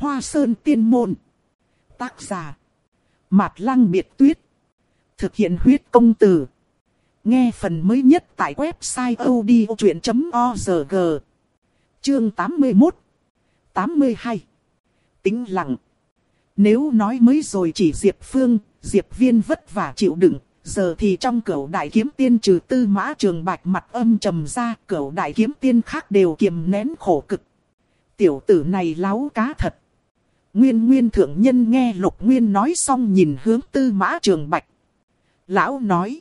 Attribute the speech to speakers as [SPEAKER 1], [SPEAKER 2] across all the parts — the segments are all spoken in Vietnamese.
[SPEAKER 1] Hoa Sơn Tiên Môn. Tác giả Mạt Lăng Biệt Tuyết. Thực hiện huyết công từ. Nghe phần mới nhất tại website odchuyện.org. Chương 81 82. Tĩnh lặng. Nếu nói mới rồi chỉ Diệp Phương, Diệp Viên vất vả chịu đựng, giờ thì trong Cửu Đại Kiếm Tiên trừ Tư Mã Trường Bạch mặt âm trầm ra, Cửu Đại Kiếm Tiên khác đều kiềm nén khổ cực. Tiểu tử này láo cá thật. Nguyên thượng nhân nghe Lục Nguyên nói xong nhìn hướng Tư Mã Trường Bạch. Lão nói: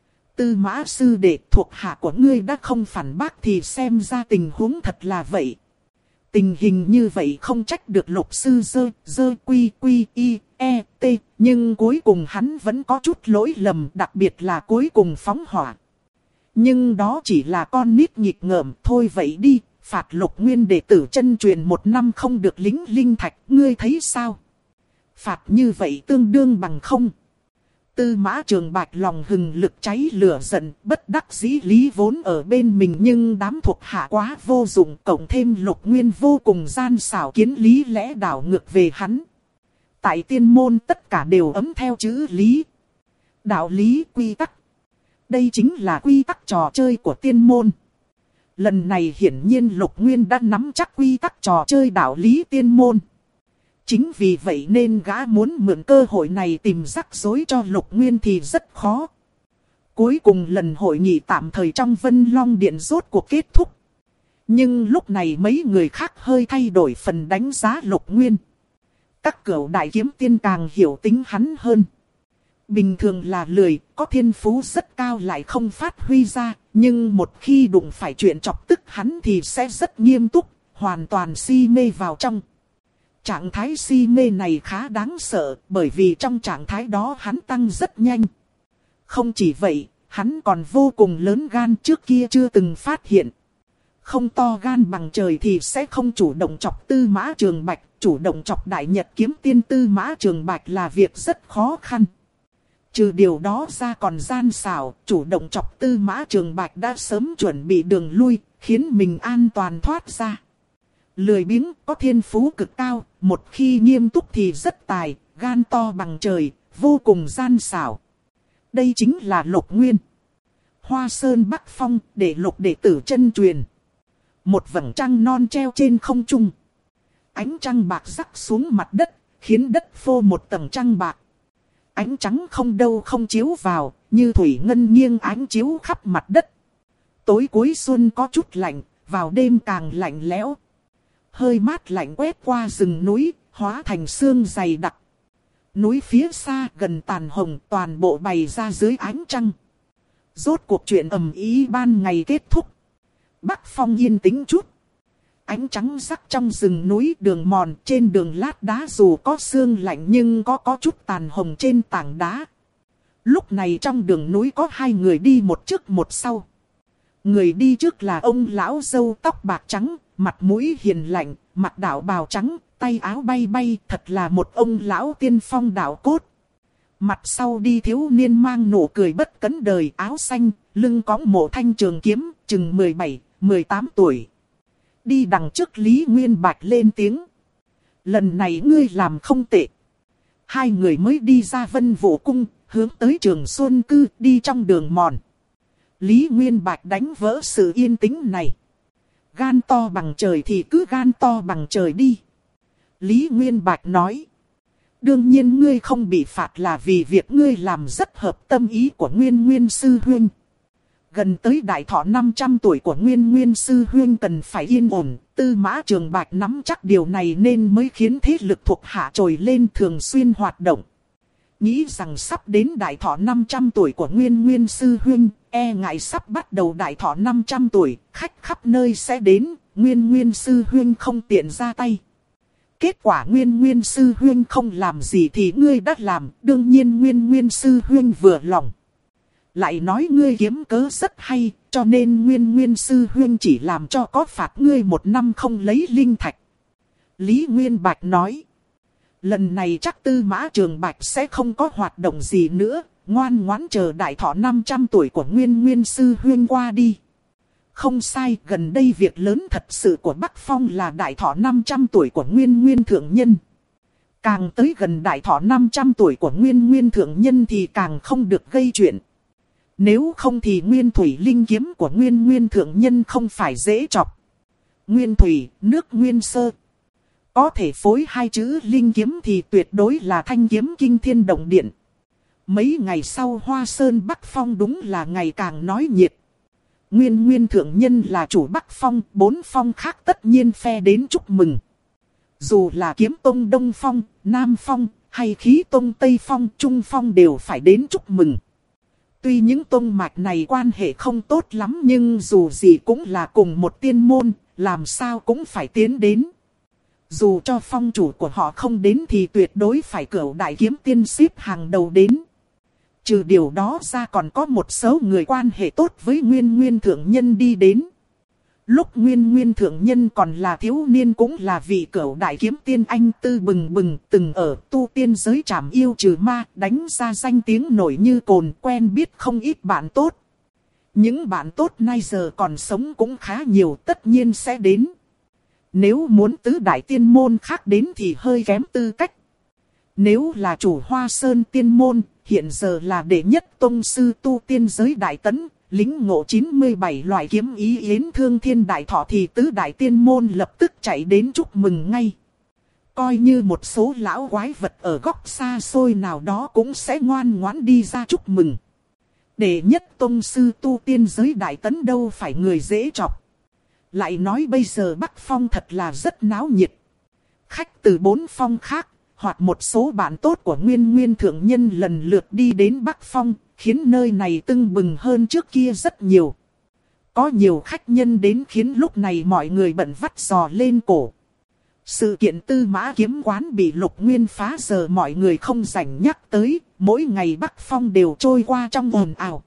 [SPEAKER 1] Tư Mã sư đệ, thuộc hạ của ngươi đã không phản bác thì xem ra tình huống thật là vậy. Tình hình như vậy không trách được Lục sư dơ quy y e t, nhưng cuối cùng hắn vẫn có chút lỗi lầm, đặc biệt là cuối cùng phóng hỏa. Nhưng đó chỉ là con nít nghịch ngợm thôi. Vậy đi, phạt Lục Nguyên đệ tử chân truyền 1 năm không được lính linh thạch, ngươi thấy sao? Phạt như vậy tương đương bằng không? Tư Mã Trường Bạch lòng hừng lực cháy lửa giận, bất đắc dĩ lý vốn ở bên mình nhưng đám thuộc hạ quá vô dụng, cộng thêm Lục Nguyên vô cùng gian xảo kiến lý lẽ đảo ngược về hắn. Tại tiên môn tất cả đều ấm theo chữ lý. Đạo lý quy tắc. Đây chính là quy tắc trò chơi của tiên môn. Lần này hiển nhiên Lục Nguyên đã nắm chắc quy tắc trò chơi đạo lý tiên môn. Chính vì vậy nên gã muốn mượn cơ hội này tìm rắc rối cho Lục Nguyên thì rất khó. Cuối cùng lần hội nghị tạm thời trong Vân Long Điện rốt cuộc kết thúc. Nhưng lúc này mấy người khác hơi thay đổi phần đánh giá Lục Nguyên. Các Cửu Đại Kiếm Tiên càng hiểu tính hắn hơn. Bình thường là lười, có thiên phú rất cao lại không phát huy ra. Nhưng một khi đụng phải chuyện chọc tức hắn thì sẽ rất nghiêm túc, hoàn toàn si mê vào trong. Trạng thái si mê này khá đáng sợ, bởi vì trong trạng thái đó hắn tăng rất nhanh. Không chỉ vậy, hắn còn vô cùng lớn gan, trước kia chưa từng phát hiện. Không to gan bằng trời thì sẽ không chủ động chọc Tư Mã Trường Bạch, chủ động chọc Đại Nhật Kiếm Tiên Tư Mã Trường Bạch là việc rất khó khăn. Trừ điều đó ra còn gian xảo, chủ động chọc Tư Mã Trường Bạch đã sớm chuẩn bị đường lui, khiến mình an toàn thoát ra. Lười biếng, có thiên phú cực cao, một khi nghiêm túc thì rất tài, gan to bằng trời, vô cùng gian xảo. Đây chính là Lục Nguyên. Hoa Sơn Bắc Phong, để Lục đệ tử chân truyền. Một vầng trăng non treo trên không trung. Ánh trăng bạc rắc xuống mặt đất, khiến đất phô một tầng trăng bạc. Ánh trắng không đâu không chiếu vào, như thủy ngân nghiêng ánh chiếu khắp mặt đất. Tối cuối xuân có chút lạnh, vào đêm càng lạnh lẽo. Hơi mát lạnh quét qua rừng núi, hóa thành sương dày đặc. Núi phía xa gần tàn hồng toàn bộ bày ra dưới ánh trăng. Rốt cuộc chuyện ầm ĩ ban ngày kết thúc. Bắc Phong yên tĩnh chút. Ánh trắng rắc trong rừng núi đường mòn, trên đường lát đá dù có sương lạnh nhưng có chút tàn hồng trên tảng đá. Lúc này trong đường núi có 2 người đi một trước một sau. Người đi trước là ông lão râu tóc bạc trắng, mặt mũi hiền lạnh, mặc đạo bào trắng, tay áo bay bay, thật là một ông lão tiên phong đạo cốt. Mặt sau đi thiếu niên mang nụ cười bất cấn đời, áo xanh, lưng cõng một thanh trường kiếm, chừng 17, 18 tuổi. Đi đằng trước Lý Nguyên Bạch lên tiếng. Lần này ngươi làm không tệ. 2 người mới đi ra Vân Vũ Cung, hướng tới Trường Xuân Cư, đi trong đường mòn. Lý Nguyên Bạch đánh vỡ sự yên tĩnh này. Gan to bằng trời thì cứ gan to bằng trời đi. Lý Nguyên Bạch nói. Đương nhiên ngươi không bị phạt là vì việc ngươi làm rất hợp tâm ý của Nguyên sư huynh. Gần tới đại thọ 500 tuổi của Nguyên sư huynh cần phải yên ổn. Tư Mã Trường Bạch nắm chắc điều này nên mới khiến thế lực thuộc hạ trồi lên thường xuyên hoạt động. Nghĩ rằng sắp đến đại thọ 500 tuổi của Nguyên sư huynh, e ngại sắp bắt đầu đại thọ 500 tuổi, khách khắp nơi sẽ đến, Nguyên sư huynh không tiện ra tay. Kết quả Nguyên sư huynh không làm gì thì ngươi đã làm, đương nhiên Nguyên sư huynh vừa lòng. Lại nói ngươi kiếm cớ rất hay, cho nên Nguyên sư huynh chỉ làm cho có phạt ngươi 1 năm không lấy linh thạch. Lý Nguyên Bạch nói. Lần này chắc Tư Mã Trường Bạch sẽ không có hoạt động gì nữa, ngoan ngoãn chờ đại thọ 500 tuổi của Nguyên sư huynh qua đi. Không sai, gần đây việc lớn thật sự của Bắc Phong là đại thọ 500 tuổi của Nguyên Nguyên Thượng Nhân. Càng tới gần đại thọ 500 tuổi của Nguyên Nguyên Thượng Nhân thì càng không được gây chuyện. Nếu không thì Nguyên Thủy Linh Kiếm của Nguyên Nguyên Thượng Nhân không phải dễ chọc. Nguyên Thủy, nước Nguyên Sơ. Có thể phối hai chữ Linh Kiếm thì tuyệt đối là thanh kiếm kinh thiên động địa. Mấy ngày sau Hoa Sơn Bắc Phong đúng là ngày càng nói nhiệt. Nguyên Nguyên Thượng Nhân là chủ Bắc Phong, 4 phong khác tất nhiên phe đến chúc mừng. Dù là Kiếm Tông Đông Phong, Nam Phong, hay Khí Tông Tây Phong, Trung Phong đều phải đến chúc mừng. Tuy những tông mạch này quan hệ không tốt lắm nhưng dù gì cũng là cùng một tiên môn, làm sao cũng phải tiến đến. Dù cho phong chủ của họ không đến thì tuyệt đối phải Cửu Đại Kiếm Tiên xếp hàng đầu đến. Trừ điều đó ra còn có một số người quan hệ tốt với Nguyên Nguyên Thượng Nhân đi đến. Lúc Nguyên Nguyên Thượng Nhân còn là thiếu niên cũng là vị Cửu Đại Kiếm Tiên anh tư bừng bừng, từng ở tu tiên giới trảm yêu trừ ma, đánh ra danh tiếng nổi như cồn, quen biết không ít bạn tốt. Những bạn tốt nay giờ còn sống cũng khá nhiều, tất nhiên sẽ đến. Nếu muốn tứ đại tiên môn khác đến thì hơi kém tư cách. Nếu là chủ Hoa Sơn tiên môn, hiện giờ là đệ nhất tông sư tu tiên giới đại tấn, lĩnh ngộ 97 loại kiếm ý yến thương thiên đại thọ thì tứ đại tiên môn lập tức chạy đến chúc mừng ngay. Coi như một số lão quái vật ở góc xa xôi nào đó cũng sẽ ngoan ngoãn đi ra chúc mừng. Đệ nhất tông sư tu tiên giới đại tấn đâu phải người dễ chọc. Lại nói bây giờ Bắc Phong thật là rất náo nhiệt. Khách từ 4 phong khác, hoặc một số bạn tốt của Nguyên Nguyên Thượng Nhân lần lượt đi đến Bắc Phong, khiến nơi này tưng bừng hơn trước kia rất nhiều. Có nhiều khách nhân đến khiến lúc này mọi người bận vắt giò lên cổ. Sự kiện Tư Mã Kiếm Quán bị Lục Nguyên phá giờ mọi người không rảnh nhắc tới, mỗi ngày Bắc Phong đều trôi qua trong ồn ào.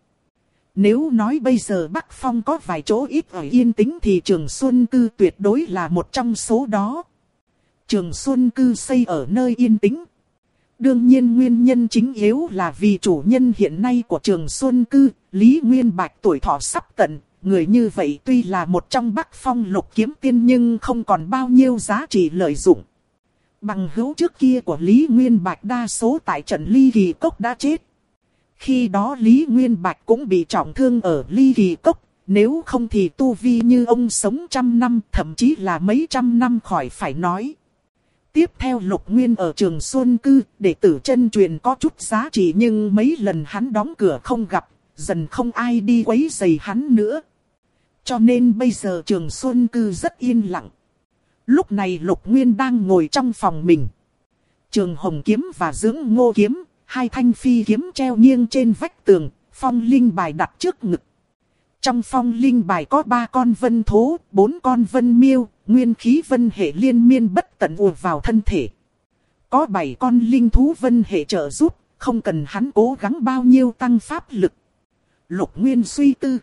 [SPEAKER 1] Nếu nói bây giờ Bắc Phong có vài chỗ ít ở yên tĩnh thì Trường Xuân Cư tuyệt đối là một trong số đó. Trường Xuân Cư xây ở nơi yên tĩnh. Đương nhiên nguyên nhân chính yếu là vì chủ nhân hiện nay của Trường Xuân Cư, Lý Nguyên Bạch tuổi thọ sắp tận. Người như vậy tuy là một trong Bắc Phong lục kiếm tiên nhưng không còn bao nhiêu giá trị lợi dụng. Bằng hữu trước kia của Lý Nguyên Bạch đa số tại trận Ly Kỳ Cốc đã chết. Khi đó Lý Nguyên Bạch cũng bị trọng thương ở Ly Kỳ Cốc. Nếu không thì tu vi như ông sống trăm năm, thậm chí là mấy trăm năm khỏi phải nói. Tiếp theo Lục Nguyên ở Trường Xuân Cư, đệ tử chân truyền có chút giá trị nhưng mấy lần hắn đóng cửa không gặp, dần không ai đi quấy rầy hắn nữa. Cho nên bây giờ Trường Xuân Cư rất yên lặng. Lúc này Lục Nguyên đang ngồi trong phòng mình. Trường Hồng Kiếm và Dưỡng Ngô Kiếm, hai thanh phi kiếm treo nghiêng trên vách tường, phong linh bài đặt trước ngực. Trong phong linh bài có 3 con vân thố, 4 con vân miêu, nguyên khí vân hệ liên miên bất tận ùa vào thân thể. Có 7 con linh thú vân hệ trợ giúp, không cần hắn cố gắng bao nhiêu tăng pháp lực. Lục Nguyên suy tư.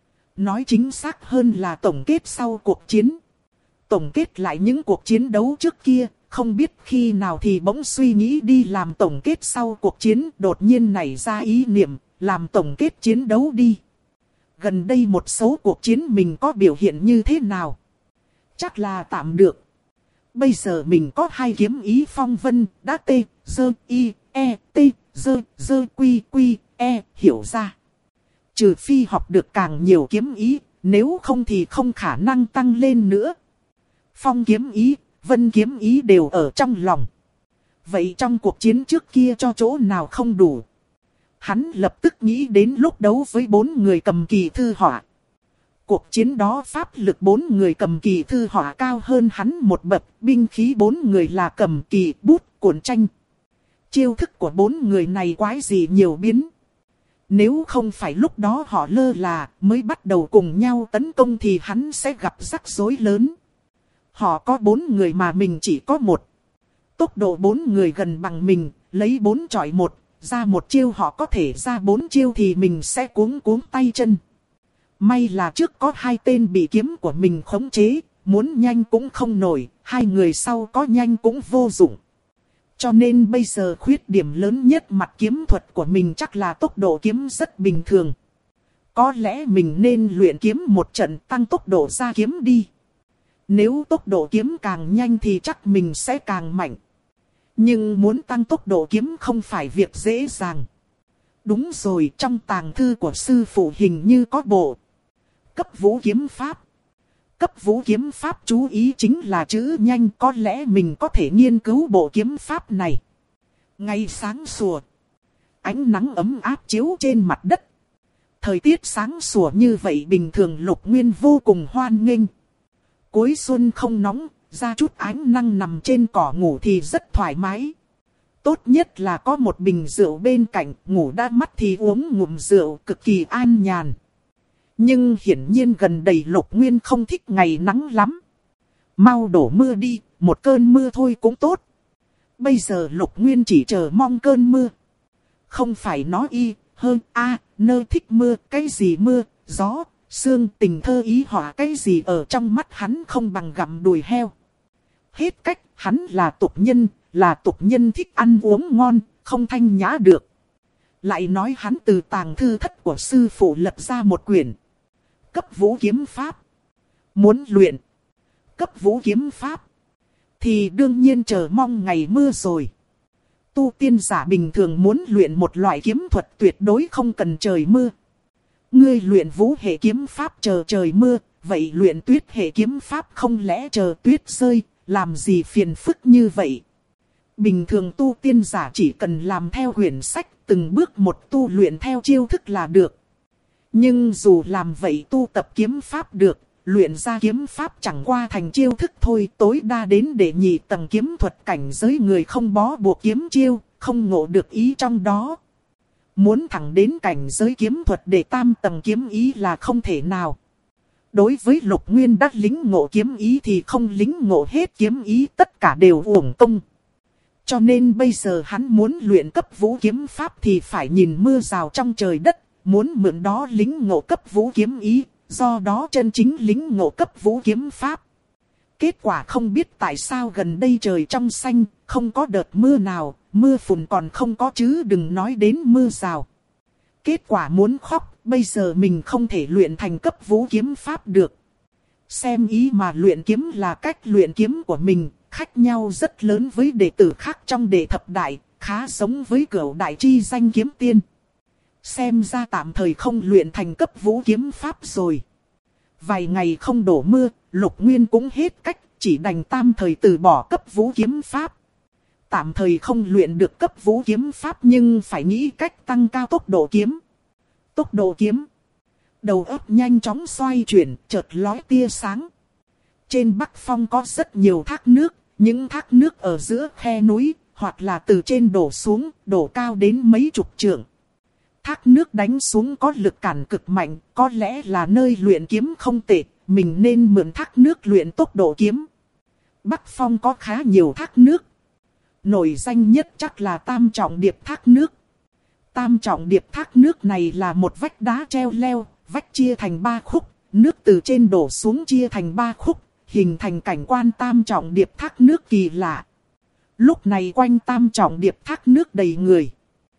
[SPEAKER 1] Nói chính xác hơn là tổng kết sau cuộc chiến. Tổng kết lại những cuộc chiến đấu trước kia, không biết khi nào thì bỗng suy nghĩ đi làm tổng kết sau cuộc chiến, đột nhiên nảy ra ý niệm, làm tổng kết chiến đấu đi. Gần đây một số cuộc chiến mình có biểu hiện như thế nào? Chắc là tạm được. Bây giờ mình có 2 kiếm ý phong vân, đã tê, dơ, y, e, tê, dơ, quy, e, hiểu ra. Trừ phi học được càng nhiều kiếm ý, nếu không thì không khả năng tăng lên nữa. Phong kiếm ý, vân kiếm ý đều ở trong lòng. Vậy trong cuộc chiến trước kia cho chỗ nào không đủ? Hắn lập tức nghĩ đến lúc đấu với 4 người cầm kỳ thư họa. Cuộc chiến đó pháp lực 4 người cầm kỳ thư họa cao hơn hắn một bậc, binh khí 4 người là cầm kỳ, bút, cuộn tranh. Chiêu thức của 4 người này quái gì nhiều biến. Nếu không phải lúc đó họ lơ là mới bắt đầu cùng nhau tấn công thì hắn sẽ gặp rắc rối lớn. Họ có 4 người mà mình chỉ có 1. Tốc độ 4 người gần bằng mình, lấy 4 chọi 1, ra một chiêu họ có thể ra 4 chiêu thì mình sẽ cuống tay chân. May là trước có 2 tên bị kiếm của mình khống chế, muốn nhanh cũng không nổi, 2 người sau có nhanh cũng vô dụng. Cho nên bây giờ khuyết điểm lớn nhất mặt kiếm thuật của mình chắc là tốc độ kiếm rất bình thường. có lẽ mình nên luyện kiếm một trận tăng tốc độ ra kiếm đi. Nếu tốc độ kiếm càng nhanh thì chắc mình sẽ càng mạnh. Nhưng muốn tăng tốc độ kiếm không phải việc dễ dàng. Đúng rồi, trong tàng thư của sư phụ hình như có bộ cấp vũ kiếm pháp. Cấp vũ kiếm pháp chú ý chính là chữ nhanh, có lẽ mình có thể nghiên cứu bộ kiếm pháp này. Ngày sáng sủa, ánh nắng ấm áp chiếu trên mặt đất. Thời tiết sáng sủa như vậy bình thường Lục Nguyên vô cùng hoan nghênh. Cuối xuân không nóng, ra chút ánh nắng nằm trên cỏ ngủ thì rất thoải mái. Tốt nhất là có một bình rượu bên cạnh, ngủ đã mắt thì uống ngụm rượu cực kỳ an nhàn. Nhưng hiển nhiên gần đây Lục Nguyên không thích ngày nắng lắm. Mau đổ mưa đi, một cơn mưa thôi cũng tốt. Bây giờ Lục Nguyên chỉ chờ mong cơn mưa. Không phải nó nơi thích mưa, cái gì mưa, gió, sương, tình thơ ý họa, cái gì ở trong mắt hắn không bằng gặm đùi heo. Hết cách, hắn là tục nhân thích ăn uống ngon, không thanh nhã được. Lại nói hắn từ tàng thư thất của sư phụ lật ra một quyển cấp vũ kiếm pháp. Muốn luyện cấp vũ kiếm pháp thì đương nhiên chờ mong ngày mưa rồi. Tu tiên giả bình thường muốn luyện một loại kiếm thuật tuyệt đối không cần trời mưa. Ngươi luyện vũ hệ kiếm pháp chờ trời mưa, vậy luyện tuyết hệ kiếm pháp không lẽ chờ tuyết rơi, làm gì phiền phức như vậy. Bình thường tu tiên giả chỉ cần làm theo quyển sách, từng bước một tu luyện theo chiêu thức là được. Nhưng dù làm vậy tu tập kiếm pháp được, luyện ra kiếm pháp chẳng qua thành chiêu thức thôi, tối đa đến để nhị tầng kiếm thuật cảnh giới người không bó buộc kiếm chiêu, không ngộ được ý trong đó. Muốn thẳng đến cảnh giới kiếm thuật để tam tầng kiếm ý là không thể nào. Đối với Lục Nguyên đã lính ngộ kiếm ý thì không lính ngộ hết kiếm ý, tất cả đều uổng công. Cho nên bây giờ hắn muốn luyện cấp vũ kiếm pháp thì phải nhìn mưa rào trong trời đất, muốn mượn đó lính ngộ cấp vũ kiếm ý, do đó chân chính lính ngộ cấp vũ kiếm pháp. Kết quả không biết tại sao gần đây trời trong xanh, không có đợt mưa nào, mưa phùn còn không có chứ đừng nói đến mưa rào. Kết quả muốn khóc, bây giờ mình không thể luyện thành cấp vũ kiếm pháp được. Xem ý mà luyện kiếm là cách luyện kiếm của mình, khác nhau rất lớn với đệ tử khác trong đệ thập đại, khá giống với cửu đại chi danh kiếm tiên. Xem ra tạm thời không luyện thành cấp vũ kiếm pháp rồi. Vài ngày không đổ mưa, Lục Nguyên cũng hết cách, chỉ đành tạm thời từ bỏ cấp vũ kiếm pháp. Tạm thời không luyện được cấp vũ kiếm pháp nhưng phải nghĩ cách tăng cao tốc độ kiếm. Tốc độ kiếm. Đầu óc nhanh chóng xoay chuyển, chợt lóe tia sáng. Trên Bắc Phong có rất nhiều thác nước, những thác nước ở giữa khe núi, hoặc là từ trên đổ xuống, đổ cao đến mấy chục trượng. Thác nước đánh xuống có lực cản cực mạnh, có lẽ là nơi luyện kiếm không tệ, mình nên mượn thác nước luyện tốc độ kiếm. Bắc Phong có khá nhiều thác nước. Nổi danh nhất chắc là Tam Trọng Điệp thác nước. Tam Trọng Điệp thác nước này là một vách đá treo leo, vách chia thành 3 khúc, nước từ trên đổ xuống chia thành 3 khúc, hình thành cảnh quan Tam Trọng Điệp thác nước kỳ lạ. Lúc này quanh Tam Trọng Điệp thác nước đầy người.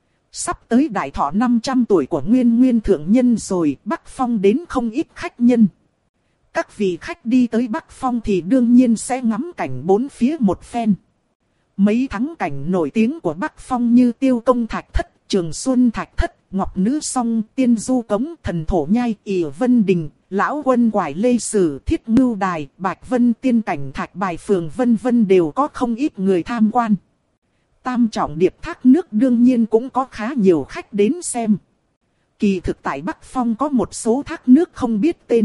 [SPEAKER 1] Sắp tới đại thọ 500 tuổi của Nguyên Thượng Nhân rồi, Bắc Phong đến không ít khách nhân. Các vị khách đi tới Bắc Phong thì đương nhiên sẽ ngắm cảnh bốn phía một phen. Mấy thắng cảnh nổi tiếng của Bắc Phong như Tiêu Công Thạch Thất, Trường Xuân Thạch Thất, Ngọc Nữ Song, Tiên Du Cống, Thần Thổ Nhai, ỉa Vân Đình, Lão Quân Quải Lê Sử, Thiết Ngưu Đài, Bạch Vân Tiên Cảnh Thạch Bài Phường vân vân đều có không ít người tham quan. Tam Trọng Điệp thác nước đương nhiên cũng có khá nhiều khách đến xem. Kỳ thực tại Bắc Phong có một số thác nước không biết tên.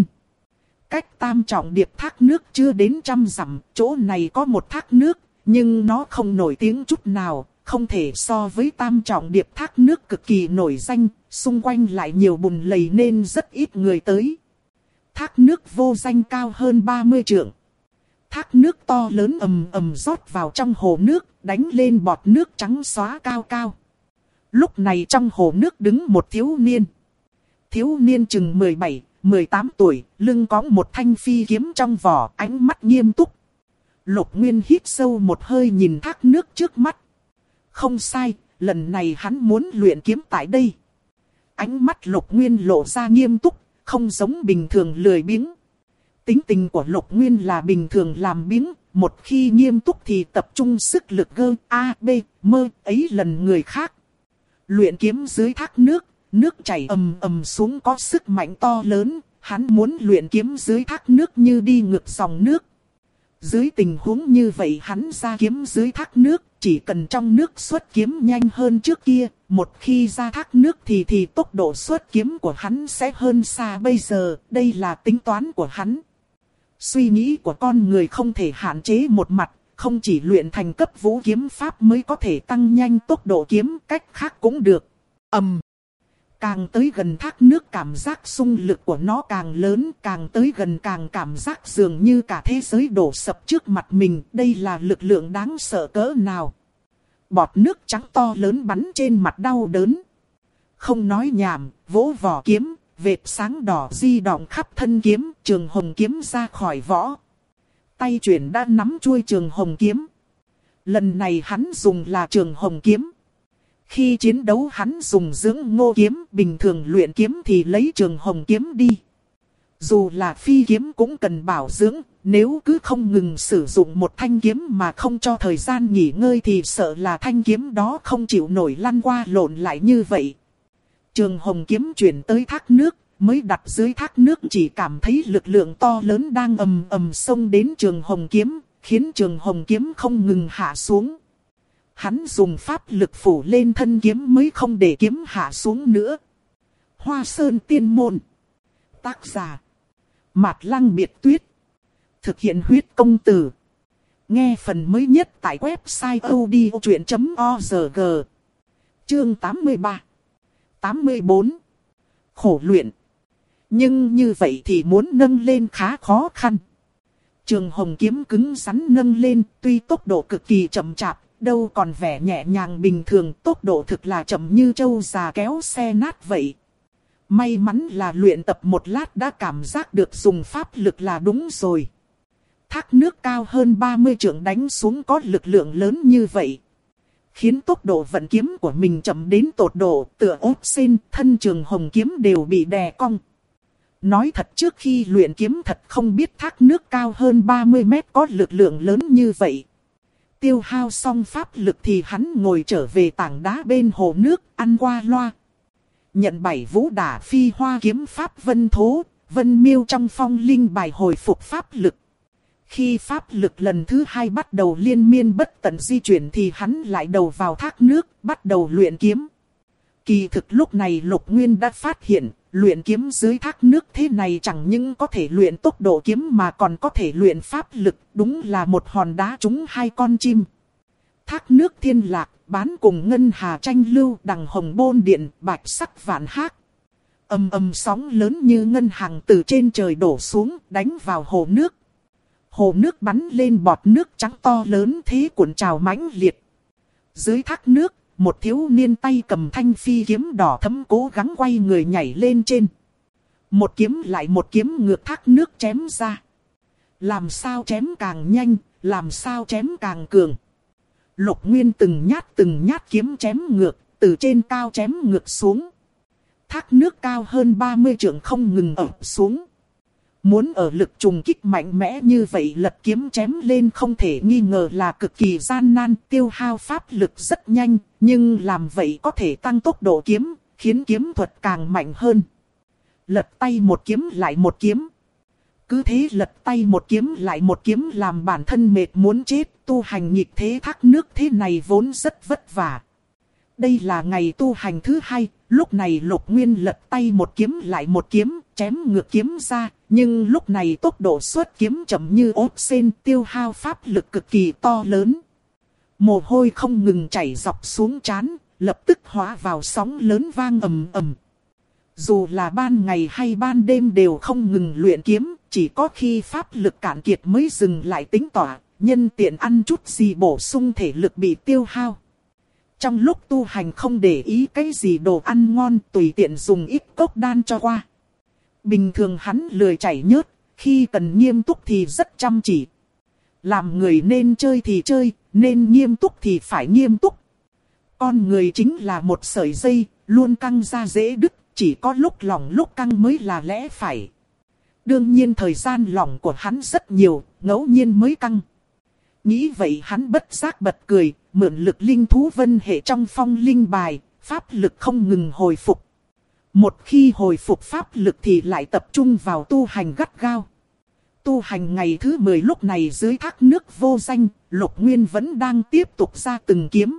[SPEAKER 1] Cách Tam Trọng Điệp thác nước chưa đến 100 dặm, chỗ này có một thác nước, nhưng nó không nổi tiếng chút nào, không thể so với Tam Trọng Điệp thác nước cực kỳ nổi danh, xung quanh lại nhiều bùn lầy nên rất ít người tới. Thác nước vô danh cao hơn 30 trượng. Thác nước to lớn ầm ầm rót vào trong hồ nước, đánh lên bọt nước trắng xóa cao cao. Lúc này trong hồ nước đứng một thiếu niên. Thiếu niên chừng 17, 18 tuổi, lưng cõng một thanh phi kiếm trong vỏ, ánh mắt nghiêm túc. Lục Nguyên hít sâu một hơi nhìn thác nước trước mắt. Không sai, lần này hắn muốn luyện kiếm tại đây. Ánh mắt Lục Nguyên lộ ra nghiêm túc, không giống bình thường lười biếng. Tính tình của Lục Nguyên là bình thường làm biếng, một khi nghiêm túc thì tập trung sức lực gơ a b mơ ấy lần người khác. Luyện kiếm dưới thác nước, nước chảy ầm ầm xuống có sức mạnh to lớn, hắn muốn luyện kiếm dưới thác nước như đi ngược dòng nước. Dưới tình huống như vậy hắn ra kiếm dưới thác nước, chỉ cần trong nước xuất kiếm nhanh hơn trước kia, một khi ra thác nước thì tốc độ xuất kiếm của hắn sẽ hơn xa bây giờ, đây là tính toán của hắn. Suy nghĩ của con người không thể hạn chế một mặt, không chỉ luyện thành cấp vũ kiếm pháp mới có thể tăng nhanh tốc độ kiếm, cách khác cũng được. Càng tới gần thác nước cảm giác xung lực của nó càng lớn, càng tới gần càng cảm giác dường như cả thế giới đổ sập trước mặt mình, đây là lực lượng đáng sợ cỡ nào. Bọt nước trắng to lớn bắn trên mặt đau đớn. Không nói nhảm, vỗ vỏ kiếm, vệt sáng đỏ di động khắp thân kiếm, trường hồng kiếm ra khỏi vỏ. Tay chuyển đã nắm chuôi trường hồng kiếm. Lần này hắn dùng là trường hồng kiếm. Khi chiến đấu hắn dùng dưỡng ngô kiếm, bình thường luyện kiếm thì lấy trường hồng kiếm đi. Dù là phi kiếm cũng cần bảo dưỡng, nếu cứ không ngừng sử dụng một thanh kiếm mà không cho thời gian nghỉ ngơi thì sợ là thanh kiếm đó không chịu nổi lăn qua lộn lại như vậy. Trường hồng kiếm chuyển tới thác nước, mới đặt dưới thác nước chỉ cảm thấy lực lượng to lớn đang ầm ầm xông đến trường hồng kiếm, khiến trường hồng kiếm không ngừng hạ xuống. Hắn dùng pháp lực phủ lên thân kiếm mới không để kiếm hạ xuống nữa. Hoa Sơn Tiên Môn. Tác giả Mạt Lăng Biệt Tuyết. Thực hiện huyết công từ. Nghe phần mới nhất tại website odchuyện.org. Chương 83 84. Khổ luyện. Nhưng như vậy thì muốn nâng lên khá khó khăn. Trường hồng kiếm cứng rắn nâng lên, tuy tốc độ cực kỳ chậm chạp, đâu còn vẻ nhẹ nhàng bình thường, tốc độ thực là chậm như trâu già kéo xe nát vậy. May mắn là luyện tập một lát đã cảm giác được dùng pháp lực là đúng rồi. Thác nước cao hơn 30 trượng đánh xuống có lực lượng lớn như vậy, khiến tốc độ vận kiếm của mình chậm đến tột độ, tựa ốp sen, thân trường hồng kiếm đều bị đè cong. Nói thật trước khi luyện kiếm thật không biết thác nước cao hơn 30 mét có lực lượng lớn như vậy. Tiêu hao xong pháp lực thì hắn ngồi trở về tảng đá bên hồ nước, ăn qua loa. Nhận 7 vũ đả phi hoa kiếm pháp vân thố, vân miêu trong phong linh bài hồi phục pháp lực. Khi pháp lực lần thứ 2 bắt đầu liên miên bất tận di chuyển thì hắn lại đầu vào thác nước, bắt đầu luyện kiếm. Kỳ thực lúc này Lục Nguyên đã phát hiện, luyện kiếm dưới thác nước thế này chẳng những có thể luyện tốc độ kiếm mà còn có thể luyện pháp lực, đúng là một hòn đá trúng hai con chim. Thác nước thiên lạc, bán cùng ngân hà tranh lưu, đằng hồng bôn điện, bạch sắc vạn hác. Ầm ầm sóng lớn như ngân hàng từ trên trời đổ xuống, đánh vào hồ nước. Hồ nước bắn lên bọt nước trắng to lớn thế cuộn trào mãnh liệt. Dưới thác nước, một thiếu niên tay cầm thanh phi kiếm đỏ thẫm cố gắng quay người nhảy lên trên. Một kiếm lại một kiếm ngược thác nước chém ra. Làm sao chém càng nhanh, làm sao chém càng cường. Lục Nguyên từng nhát kiếm chém ngược, từ trên cao chém ngược xuống. Thác nước cao hơn 30 trượng không ngừng ập xuống. Muốn ở lực trùng kích mạnh mẽ như vậy lật kiếm chém lên không thể nghi ngờ là cực kỳ gian nan, tiêu hao pháp lực rất nhanh, nhưng làm vậy có thể tăng tốc độ kiếm, khiến kiếm thuật càng mạnh hơn. Lật tay một kiếm lại một kiếm. Cứ thế lật tay một kiếm lại một kiếm làm bản thân mệt muốn chết, tu hành nghịch thế thác nước thế này vốn rất vất vả. Đây là ngày tu hành thứ 2, lúc này Lục Nguyên lật tay một kiếm lại một kiếm, chém ngược kiếm ra, nhưng lúc này tốc độ xuất kiếm chậm như ốp sen, tiêu hao pháp lực cực kỳ to lớn. Mồ hôi không ngừng chảy dọc xuống trán, lập tức hóa vào sóng lớn vang ầm ầm. Dù là ban ngày hay ban đêm đều không ngừng luyện kiếm, chỉ có khi pháp lực cạn kiệt mới dừng lại tính tỏa, nhân tiện ăn chút gì bổ sung thể lực bị tiêu hao. Trong lúc tu hành không để ý cái gì đồ ăn ngon, tùy tiện dùng ít cốc đan cho qua. Bình thường hắn lười chảy nhớt, khi cần nghiêm túc thì rất chăm chỉ. Làm người nên chơi thì chơi, nên nghiêm túc thì phải nghiêm túc. Con người chính là một sợi dây, luôn căng ra dễ đứt, chỉ có lúc lỏng lúc căng mới là lẽ phải. Đương nhiên thời gian lỏng của hắn rất nhiều, ngẫu nhiên mới căng. Nghĩ vậy hắn bất giác bật cười, mượn lực linh thú vân hệ trong phong linh bài, pháp lực không ngừng hồi phục. Một khi hồi phục pháp lực thì lại tập trung vào tu hành gắt gao. Tu hành ngày thứ 10 lúc này dưới thác nước vô danh, Lục Nguyên vẫn đang tiếp tục ra từng kiếm.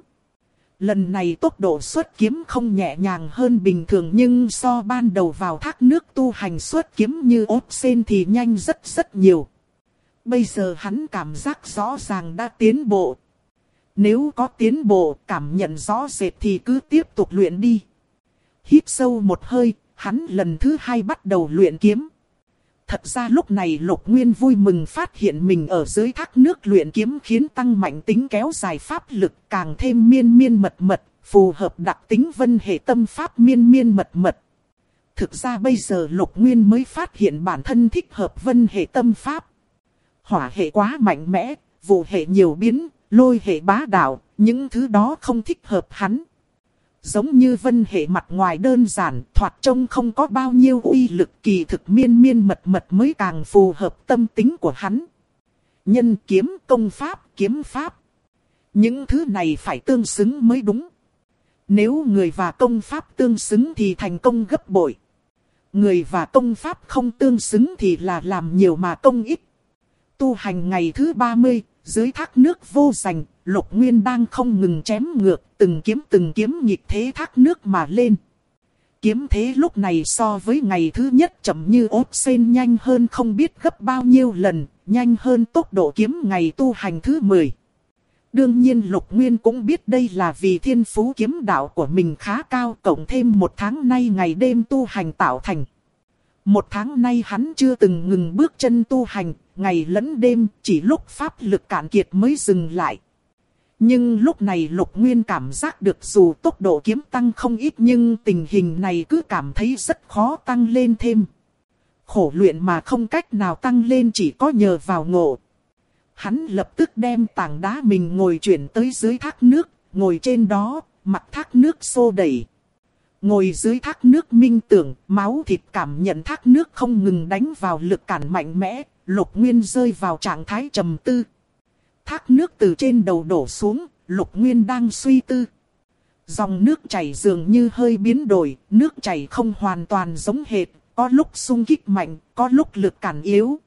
[SPEAKER 1] Lần này tốc độ xuất kiếm không nhẹ nhàng hơn bình thường, nhưng so ban đầu vào thác nước tu hành xuất kiếm như ốt sên thì nhanh rất nhiều. Bây giờ hắn cảm giác rõ ràng đã tiến bộ. Nếu có tiến bộ, cảm nhận rõ rệt thì cứ tiếp tục luyện đi. Hít sâu một hơi, hắn lần thứ 2 bắt đầu luyện kiếm. Thật ra lúc này Lục Nguyên vui mừng phát hiện mình ở dưới thác nước luyện kiếm khiến tăng mạnh tính kéo dài pháp lực, càng thêm miên mật, phù hợp đặc tính vân hệ tâm pháp miên mật. Thực ra bây giờ Lục Nguyên mới phát hiện bản thân thích hợp vân hệ tâm pháp. Hỏa hệ quá mạnh mẽ, vụ hệ nhiều biến, lôi hệ bá đạo, những thứ đó không thích hợp hắn. Giống như vân hệ mặt ngoài đơn giản, thoạt trông không có bao nhiêu uy lực, kỳ thực miên mật mới càng phù hợp tâm tính của hắn. Nhân kiếm, công pháp, kiếm pháp. Những thứ này phải tương xứng mới đúng. Nếu người và công pháp tương xứng thì thành công gấp bội. Người và công pháp không tương xứng thì là làm nhiều mà công ít. Tu hành ngày thứ 30, dưới thác nước vô danh, Lục Nguyên đang không ngừng chém ngược, từng kiếm nghịch thế thác nước mà lên. Kiếm thế lúc này so với ngày thứ nhất chậm như ốt sên nhanh hơn không biết gấp bao nhiêu lần, nhanh hơn tốc độ kiếm ngày tu hành thứ 10. Đương nhiên Lục Nguyên cũng biết đây là vì thiên phú kiếm đạo của mình khá cao, cộng thêm 1 tháng nay ngày đêm tu hành tạo thành. 1 tháng nay hắn chưa từng ngừng bước chân tu hành, ngày lẫn đêm, chỉ lúc pháp lực cạn kiệt mới dừng lại. Nhưng lúc này Lục Nguyên cảm giác được dù tốc độ kiếm tăng không ít nhưng tình hình này cứ cảm thấy rất khó tăng lên thêm. Khổ luyện mà không cách nào tăng lên, chỉ có nhờ vào ngộ. Hắn lập tức đem tảng đá mình ngồi chuyển tới dưới thác nước, ngồi trên đó, mặt thác nước xô đẩy. Ngồi dưới thác nước minh tưởng, máu thịt cảm nhận thác nước không ngừng đánh vào lực cản mạnh mẽ, Lục Nguyên rơi vào trạng thái trầm tư. Thác nước từ trên đầu đổ xuống, Lục Nguyên đang suy tư. Dòng nước chảy dường như hơi biến đổi, nước chảy không hoàn toàn giống hệt, có lúc xung kích mạnh, có lúc lực cản yếu.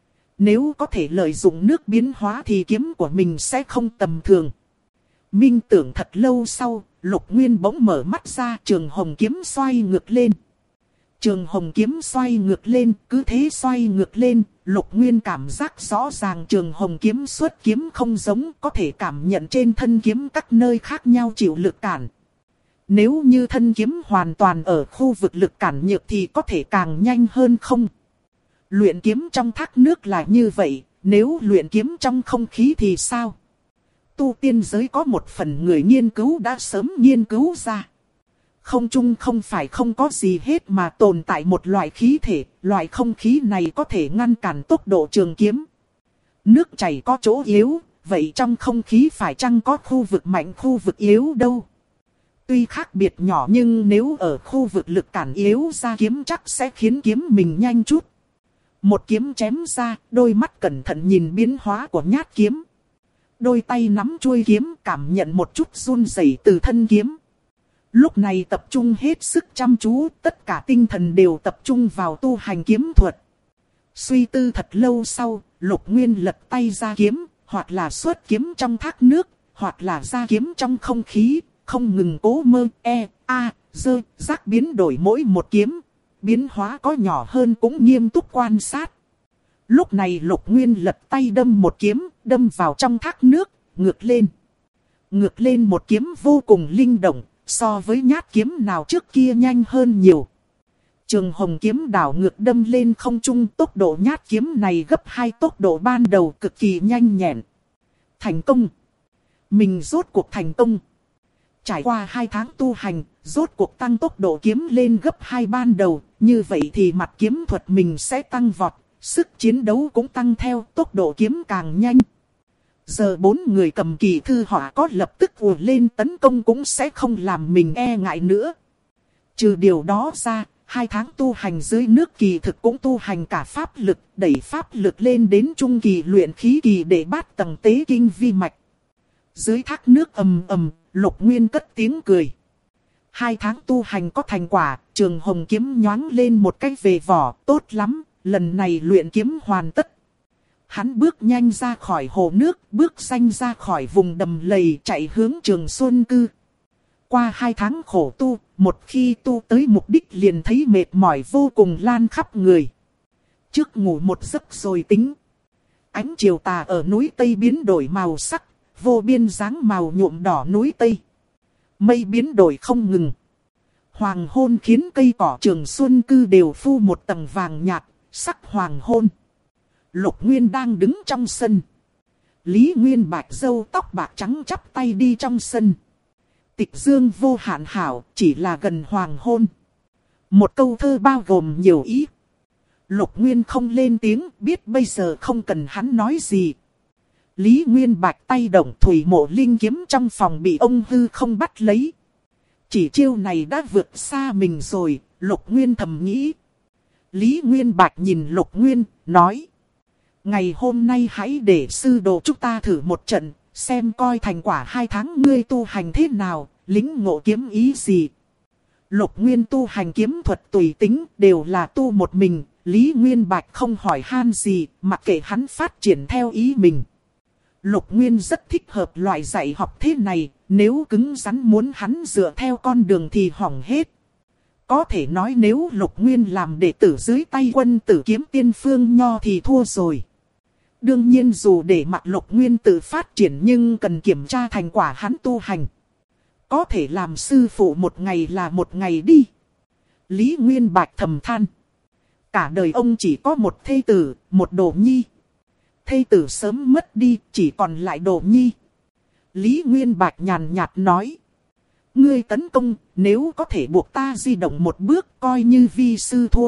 [SPEAKER 1] Nếu có thể lợi dụng nước biến hóa thì kiếm của mình sẽ không tầm thường. Minh tưởng thật lâu sau, Lục Nguyên bỗng mở mắt ra, trường hồng kiếm xoay ngược lên. Trường hồng kiếm xoay ngược lên, cứ thế xoay ngược lên, Lục Nguyên cảm giác rõ ràng trường hồng kiếm xuất kiếm không giống, có thể cảm nhận trên thân kiếm các nơi khác nhau chịu lực cản. Nếu như thân kiếm hoàn toàn ở khu vực lực cản nhược thì có thể càng nhanh hơn không? Luyện kiếm trong thác nước là như vậy, nếu luyện kiếm trong không khí thì sao? Tu tiên giới có một phần người nghiên cứu đã sớm nghiên cứu ra. Không trung không phải không có gì hết mà tồn tại một loại khí thể, loại không khí này có thể ngăn cản tốc độ trường kiếm. Nước chảy có chỗ yếu, vậy trong không khí phải chăng có khu vực mạnh khu vực yếu đâu? Tuy khác biệt nhỏ nhưng nếu ở khu vực lực cản yếu ra kiếm chắc sẽ khiến kiếm mình nhanh chút. Một kiếm chém ra, đôi mắt cẩn thận nhìn biến hóa của nhát kiếm. Đôi tay nắm chuôi kiếm cảm nhận một chút run rẩy từ thân kiếm. Lúc này tập trung hết sức chăm chú, tất cả tinh thần đều tập trung vào tu hành kiếm thuật. Suy tư thật lâu sau, Lục Nguyên lật tay ra kiếm, hoặc là xuất kiếm trong thác nước, hoặc là ra kiếm trong không khí, không ngừng cố mơ, giác biến đổi mỗi một kiếm. Biến hóa có nhỏ hơn cũng nghiêm túc quan sát. Lúc này Lục Nguyên lật tay đâm một kiếm, đâm vào trong thác nước, ngược lên. Ngược lên một kiếm vô cùng linh động, so với nhát kiếm nào trước kia nhanh hơn nhiều. Trường hồng kiếm đảo ngược đâm lên không trung, tốc độ nhát kiếm này gấp 2 tốc độ ban đầu, cực kỳ nhanh nhẹn. Thành công! Mình rốt cuộc thành công! Trải qua 2 tháng tu hành, rốt cuộc tăng tốc độ kiếm lên gấp 2 ban đầu, như vậy thì mặt kiếm thuật mình sẽ tăng vọt, sức chiến đấu cũng tăng theo, tốc độ kiếm càng nhanh. Giờ 4 người cầm kỳ thư họa có lập tức ùa lên tấn công cũng sẽ không làm mình e ngại nữa. Trừ điều đó ra, 2 tháng tu hành dưới nước kỳ thực cũng tu hành cả pháp lực, đẩy pháp lực lên đến trung kỳ luyện khí kỳ để bát tầng tế kinh vi mạch. Dưới thác nước ầm ầm, Lục Nguyên cất tiếng cười. 2 tháng tu hành có thành quả, Trường Hồng kiếm nhoáng lên một cái về vỏ, tốt lắm, lần này luyện kiếm hoàn tất. Hắn bước nhanh ra khỏi hồ nước, bước nhanh ra khỏi vùng đầm lầy chạy hướng Trường Xuân Cư. Qua 2 tháng khổ tu, một khi tu tới mục đích liền thấy mệt mỏi vô cùng lan khắp người. Trước ngủ một giấc rồi tính. Ánh chiều tà ở núi Tây biến đổi màu sắc, vô biên dáng màu nhuộm đỏ núi Tây. Mây biến đổi không ngừng. Hoàng hôn khiến cây cỏ Trường Xuân Cư đều phu một tầng vàng nhạt, sắc hoàng hôn. Lục Nguyên đang đứng trong sân. Lý Nguyên Bạch râu tóc bạc trắng chắp tay đi trong sân. Tịch dương vô hạn hảo, chỉ là gần hoàng hôn. Một câu thơ bao gồm nhiều ý. Lục Nguyên không lên tiếng, biết bây giờ không cần hắn nói gì. Lý Nguyên Bạch tay động thủy mộ linh kiếm trong phòng bị ông hư không bắt lấy. Chỉ chiêu này đã vượt xa mình rồi, Lục Nguyên thầm nghĩ. Lý Nguyên Bạch nhìn Lục Nguyên, nói. Ngày hôm nay hãy để sư đồ chúng ta thử một trận, xem coi thành quả 2 tháng ngươi tu hành thế nào, lĩnh ngộ kiếm ý gì. Lục Nguyên tu hành kiếm thuật tùy tính, đều là tu một mình, Lý Nguyên Bạch không hỏi han gì, mặc kệ hắn phát triển theo ý mình. Lục Nguyên rất thích hợp loại dạy học thế này, nếu cứng rắn muốn hắn dựa theo con đường thì hỏng hết. Có thể nói nếu Lục Nguyên làm đệ tử dưới tay Quân Tử Kiếm Tiên Phương Nho thì thua rồi. Đương nhiên dù để mặc Lục Nguyên tự phát triển nhưng cần kiểm tra thành quả hắn tu hành. Có thể làm sư phụ một ngày là một ngày đi. Lý Nguyên Bạch thầm than. Cả đời ông chỉ có một thê tử, một đồ nhi. Thê tử sớm mất đi, chỉ còn lại đồ nhi. Lý Nguyên Bạch nhàn nhạt nói. Ngươi tấn công, nếu có thể buộc ta di động một bước coi như vi sư thua.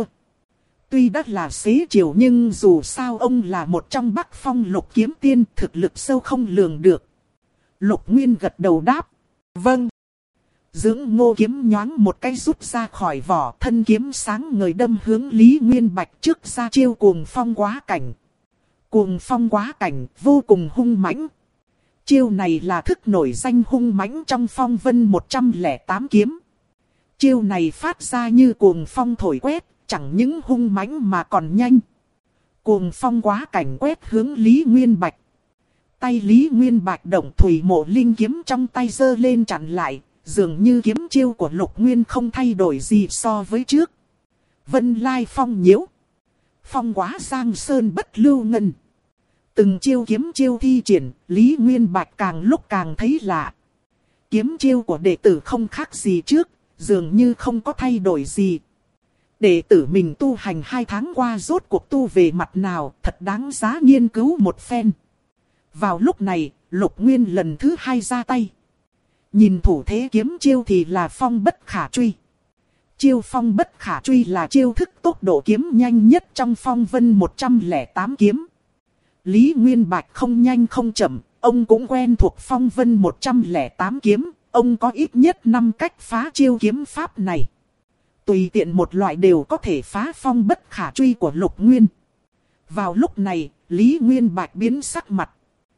[SPEAKER 1] Tuy đã là xế chiều nhưng dù sao ông là một trong Bắc Phong Lục Kiếm Tiên, thực lực sâu không lường được. Lục Nguyên gật đầu đáp. Vâng. Dưỡng Ngô kiếm nhoáng một cái rút ra khỏi vỏ, thân kiếm sáng ngời đâm hướng Lý Nguyên Bạch trước ra chiêu Cuồng Phong Quá Cảnh. Cuồng Phong Quá Cảnh vô cùng hung mãnh. Chiêu này là thức nổi danh hung mãnh trong Phong Vân 108 kiếm. Chiêu này phát ra như cuồng phong thổi quét, chẳng những hung mãnh mà còn nhanh. Cuồng Phong Quá Cảnh quét hướng Lý Nguyên Bạch. Tay Lý Nguyên Bạch động thủy mộ linh kiếm trong tay giơ lên chặn lại, dường như kiếm chiêu của Lục Nguyên không thay đổi gì so với trước. Vân Lai Phong nhiễu. Phong Quá Giang Sơn bất lưu ngân. Từng chiêu kiếm chiêu thi triển, Lý Nguyên Bạch càng lúc càng thấy lạ. Kiếm chiêu của đệ tử không khác gì trước, dường như không có thay đổi gì. Đệ tử mình tu hành 2 tháng qua rốt cuộc tu về mặt nào, thật đáng giá nghiên cứu một phen. Vào lúc này, Lục Nguyên lần thứ 2 ra tay. Nhìn thủ thế kiếm chiêu thì là phong bất khả truy. Chiêu phong bất khả truy là chiêu thức tốc độ kiếm nhanh nhất trong Phong Vân 108 kiếm. Lý Nguyên Bạch không nhanh không chậm, ông cũng quen thuộc Phong Vân 108 kiếm, ông có ít nhất 5 cách phá chiêu kiếm pháp này. Tùy tiện một loại đều có thể phá phong bất khả truy của Lục Nguyên. Vào lúc này, Lý Nguyên Bạch biến sắc mặt.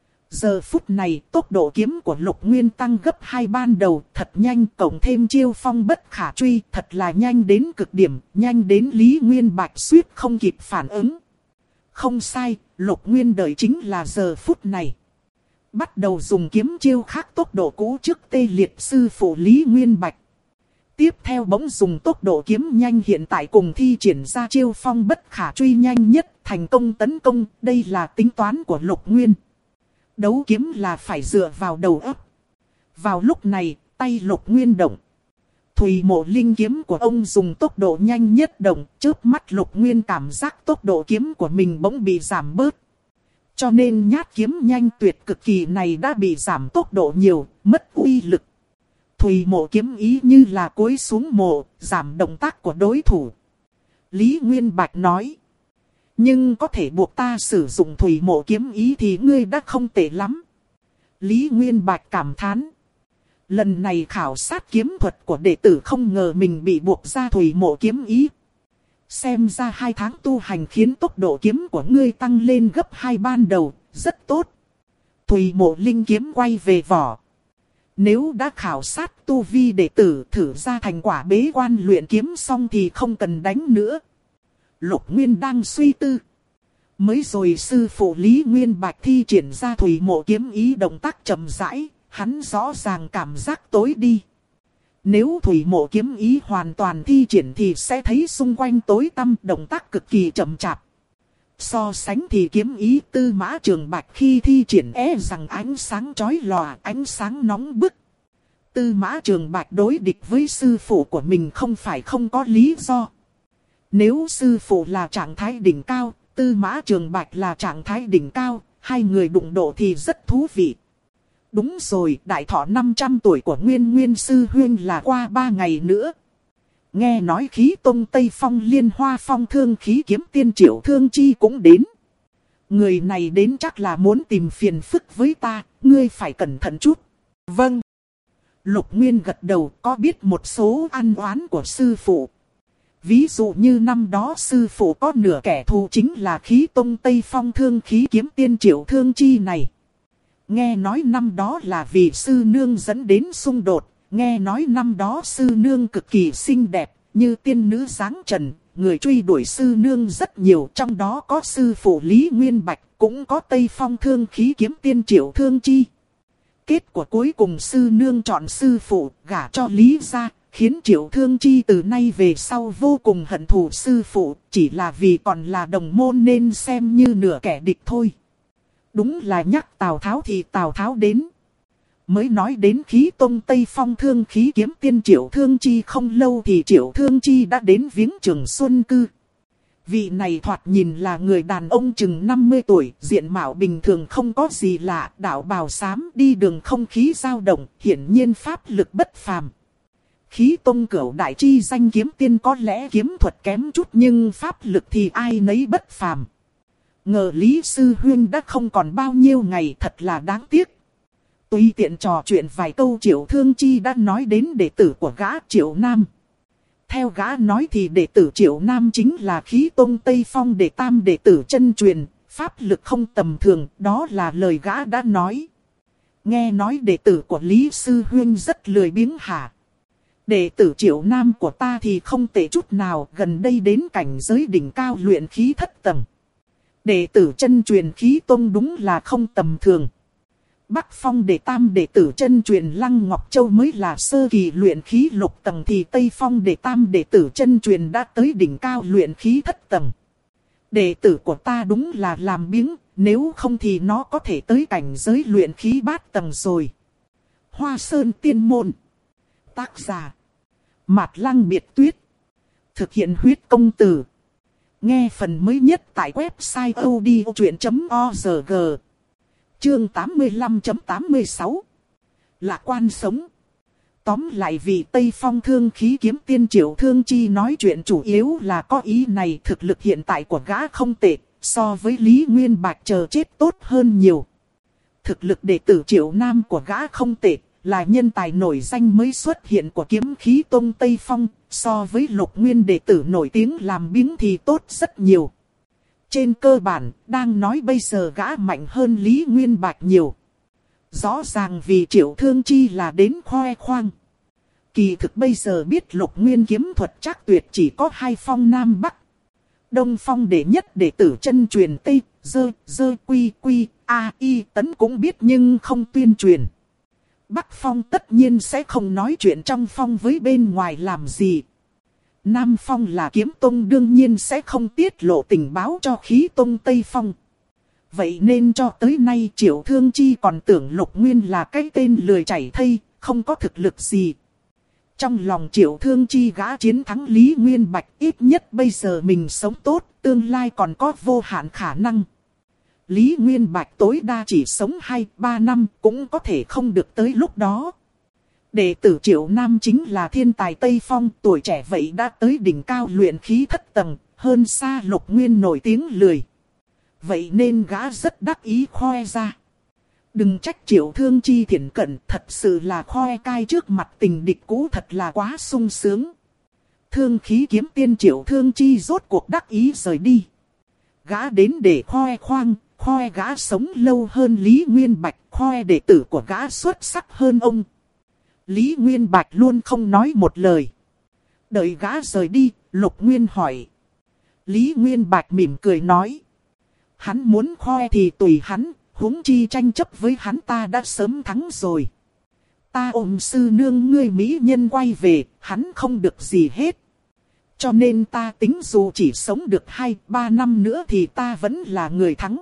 [SPEAKER 1] Giờ phút này, tốc độ kiếm của Lục Nguyên tăng gấp 2 ban đầu, thật nhanh, cộng thêm chiêu phong bất khả truy, thật là nhanh đến cực điểm, nhanh đến Lý Nguyên Bạch suýt không kịp phản ứng. Không sai, Lục Nguyên đợi chính là giờ phút này. Bắt đầu dùng kiếm chiêu khác tốc độ cũ trước tê liệt sư phụ Lý Nguyên Bạch. Tiếp theo bỗng dùng tốc độ kiếm nhanh hiện tại cùng thi triển ra chiêu phong bất khả truy nhanh nhất, thành công tấn công, đây là tính toán của Lục Nguyên. Đấu kiếm là phải dựa vào đầu óc. Vào lúc này, tay Lục Nguyên động. Thủy mộ linh kiếm của ông dùng tốc độ nhanh nhất động, chớp mắt Lục Nguyên cảm giác tốc độ kiếm của mình bỗng bị giảm bớt. Cho nên nhát kiếm nhanh tuyệt cực kỳ này đã bị giảm tốc độ nhiều, mất uy lực. Thủy mộ kiếm ý như là cúi xuống mộ, giảm động tác của đối thủ. Lý Nguyên Bạch nói. Nhưng có thể buộc ta sử dụng thủy mộ kiếm ý thì ngươi đã không tệ lắm. Lý Nguyên Bạch cảm thán. Lần này khảo sát kiếm thuật của đệ tử không ngờ mình bị buộc ra Thủy Mộ kiếm ý. Xem ra 2 tháng tu hành khiến tốc độ kiếm của ngươi tăng lên gấp 2 ban đầu, rất tốt. Thủy Mộ linh kiếm quay về vỏ. Nếu đã khảo sát tu vi đệ tử thử ra thành quả bế quan luyện kiếm xong thì không cần đánh nữa. Lục Nguyên đang suy tư. Mới rồi sư phụ Lý Nguyên Bạch thi triển ra Thủy Mộ kiếm ý, động tác chậm rãi, hắn rõ ràng cảm giác tối đi. Nếu Thủy Mộ kiếm ý hoàn toàn thi triển thì sẽ thấy xung quanh tối tăm, động tác cực kỳ chậm chạp. So sánh thì kiếm ý Tư Mã Trường Bạch khi thi triển rằng ánh sáng chói lòa, ánh sáng nóng bức. Tư Mã Trường Bạch đối địch với sư phụ của mình không phải không có lý do. Nếu sư phụ là trạng thái đỉnh cao, Tư Mã Trường Bạch là trạng thái đỉnh cao, hai người đụng độ thì rất thú vị. Đúng rồi, đại thọ 500 tuổi của Nguyên Nguyên sư huynh là qua 3 ngày nữa. Nghe nói khí tông Tây Phong Liên Hoa Phong Thương Khí Kiếm Tiên Triệu Thương Chi cũng đến. Người này đến chắc là muốn tìm phiền phức với ta, ngươi phải cẩn thận chút. Vâng. Lục Nguyên gật đầu, có biết một số ăn oán của sư phụ. Ví dụ như năm đó sư phụ có nửa kẻ thù chính là khí tông Tây Phong Thương Khí Kiếm Tiên Triệu Thương Chi này. Nghe nói năm đó là vì sư nương dẫn đến xung đột. Nghe nói năm đó sư nương cực kỳ xinh đẹp, như tiên nữ dáng trần. Người truy đuổi sư nương rất nhiều, trong đó có sư phụ Lý Nguyên Bạch, cũng có Tây Phong Thương Khí Kiếm Tiên Triệu Thương Chi. Kết quả cuối cùng sư nương chọn sư phụ, gả cho Lý gia, khiến Triệu Thương Chi từ nay về sau vô cùng hận thù sư phụ, chỉ là vì còn là đồng môn nên xem như nửa kẻ địch thôi. Đúng là nhắc Tào Tháo thì Tào Tháo đến. Mới nói đến khí tông Tây Phong Thương Khí Kiếm Tiên Triệu Thương Chi không lâu thì Triệu Thương Chi đã đến viếng Trường Xuân Cư. Vị này thoạt nhìn là người đàn ông chừng 50 tuổi, diện mạo bình thường không có gì lạ, đạo bào xám, đi đường không khí dao động, hiển nhiên pháp lực bất phàm. Khí tông cửu đại chi danh kiếm tiên có lẽ kiếm thuật kém chút nhưng pháp lực thì ai nấy bất phàm. Ngờ Lý Sư Huynh đã không còn bao nhiêu ngày, thật là đáng tiếc. Tùy tiện trò chuyện vài câu Triệu Thương Chi đã nói đến đệ tử của gã Triệu Nam. Theo gã nói thì đệ tử Triệu Nam chính là khí tông Tây Phong đệ tam đệ tử chân truyền, pháp lực không tầm thường, đó là lời gã đã nói. Nghe nói đệ tử của Lý Sư Huynh rất lười biếng hả? Đệ tử Triệu Nam của ta thì không tệ chút nào, gần đây đến cảnh giới đỉnh cao luyện khí thất tầng. Đệ tử chân truyền khí tông đúng là không tầm thường. Bắc Phong đệ tam đệ tử chân truyền Lăng Ngọc Châu mới là sơ kỳ luyện khí lục tầng thì Tây Phong đệ tam đệ tử chân truyền đã tới đỉnh cao luyện khí thất tầng. Đệ tử của ta đúng là làm biếng, nếu không thì nó có thể tới cảnh giới luyện khí bát tầng rồi. Hoa Sơn Tiên Môn. Tác giả Mạt Lăng Biệt Tuyết. Thực hiện huyết công từ. Nghe phần mới nhất tại website odchuyện.org. Chương 85.86. Lạc quan sống. Tóm lại vì Tây Phong Thương Khí Kiếm Tiên Triệu Thương Chi nói chuyện chủ yếu là có ý này, thực lực hiện tại của gã không tệ, so với Lý Nguyên Bạch chờ chết tốt hơn nhiều. Thực lực đệ tử Triệu Nam của gã không tệ, là nhân tài nổi danh mới xuất hiện của kiếm khí tông Tây Phong, so với Lục Nguyên đệ tử nổi tiếng làm biếng thì tốt rất nhiều. Trên cơ bản, đang nói bây giờ gã mạnh hơn Lý Nguyên Bạch nhiều. Rõ ràng vì Triệu Thương Chi là đến khoe khoang. Kỳ thực bây giờ biết Lục Nguyên kiếm thuật chắc tuyệt chỉ có 2 phong Nam Bắc. Đông Phong đệ nhất đệ tử chân truyền Tây, dơ quy quy, a y tấn cũng biết nhưng không tuyên truyền. Bắc Phong tất nhiên sẽ không nói chuyện trong phong với bên ngoài làm gì. Nam Phong là kiếm tông đương nhiên sẽ không tiết lộ tình báo cho khí tông Tây Phong. Vậy nên cho tới nay Triệu Thương Chi còn tưởng Lục Nguyên là cái tên lười chảy thây, không có thực lực gì. Trong lòng Triệu Thương Chi gã chiến thắng Lý Nguyên Bạch, ít nhất bây giờ mình sống tốt, tương lai còn có vô hạn khả năng. Lý Nguyên Bạch tối đa chỉ sống 2-3 năm cũng có thể không được tới lúc đó. Đệ tử Triệu Nam chính là thiên tài Tây Phong, tuổi trẻ vậy đã tới đỉnh cao luyện khí thất tầng, hơn xa Lục Nguyên nổi tiếng lười. Vậy nên gã rất đắc ý khoe ra. Đừng trách Triệu Thương Chi thiển cận, thật sự là khoe cai trước mặt tình địch cũ thật là quá sung sướng. Thương khí kiếm tiên Triệu Thương Chi rốt cuộc đắc ý rời đi. Gã đến để khoe khoang, khoe gã sống lâu hơn Lý Nguyên Bạch, khoe đệ tử của gã xuất sắc hơn ông. Lý Nguyên Bạch luôn không nói một lời. Đợi gã rời đi, Lục Nguyên hỏi. Lý Nguyên Bạch mỉm cười nói. Hắn muốn khoe thì tùy hắn, huống chi tranh chấp với hắn ta đã sớm thắng rồi. Ta ôm sư nương ngươi mỹ nhân quay về, hắn không được gì hết. Cho nên ta tính dù chỉ sống được 2-3 năm nữa thì ta vẫn là người thắng.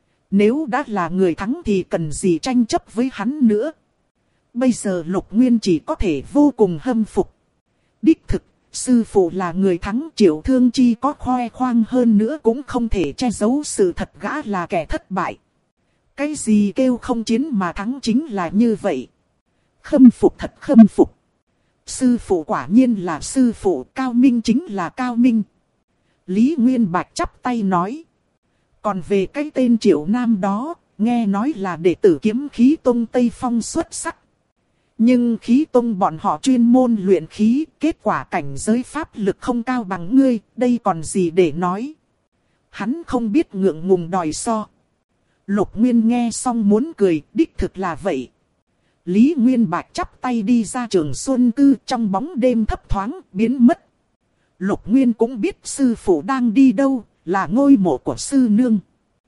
[SPEAKER 1] Nếu đã là người thắng thì cần gì tranh chấp với hắn nữa. Bây giờ Lục Nguyên chỉ có thể vô cùng hâm phục. Đích thực, sư phụ là người thắng, Triệu Thương Chi có khoe khoang hơn nữa cũng không thể che giấu sự thật gã là kẻ thất bại. Cái gì kêu không chiến mà thắng chính là như vậy. Khâm phục thật khâm phục. Sư phụ quả nhiên là sư phụ, cao minh chính là cao minh. Lý Nguyên Bạch chắp tay nói. Còn về cái tên Triệu Nam đó, nghe nói là đệ tử Kiếm Khí Tông Tây Phong xuất sắc. Nhưng Khí Tông bọn họ chuyên môn luyện khí, kết quả cảnh giới pháp lực không cao bằng ngươi, đây còn gì để nói. Hắn không biết ngượng ngùng đòi so. Lục Nguyên nghe xong muốn cười, đích thực là vậy. Lý Nguyên Bạch chắp tay đi ra Trường Xuân Cư, trong bóng đêm thấp thoáng biến mất. Lục Nguyên cũng biết sư phụ đang đi đâu, là ngôi mộ của sư nương.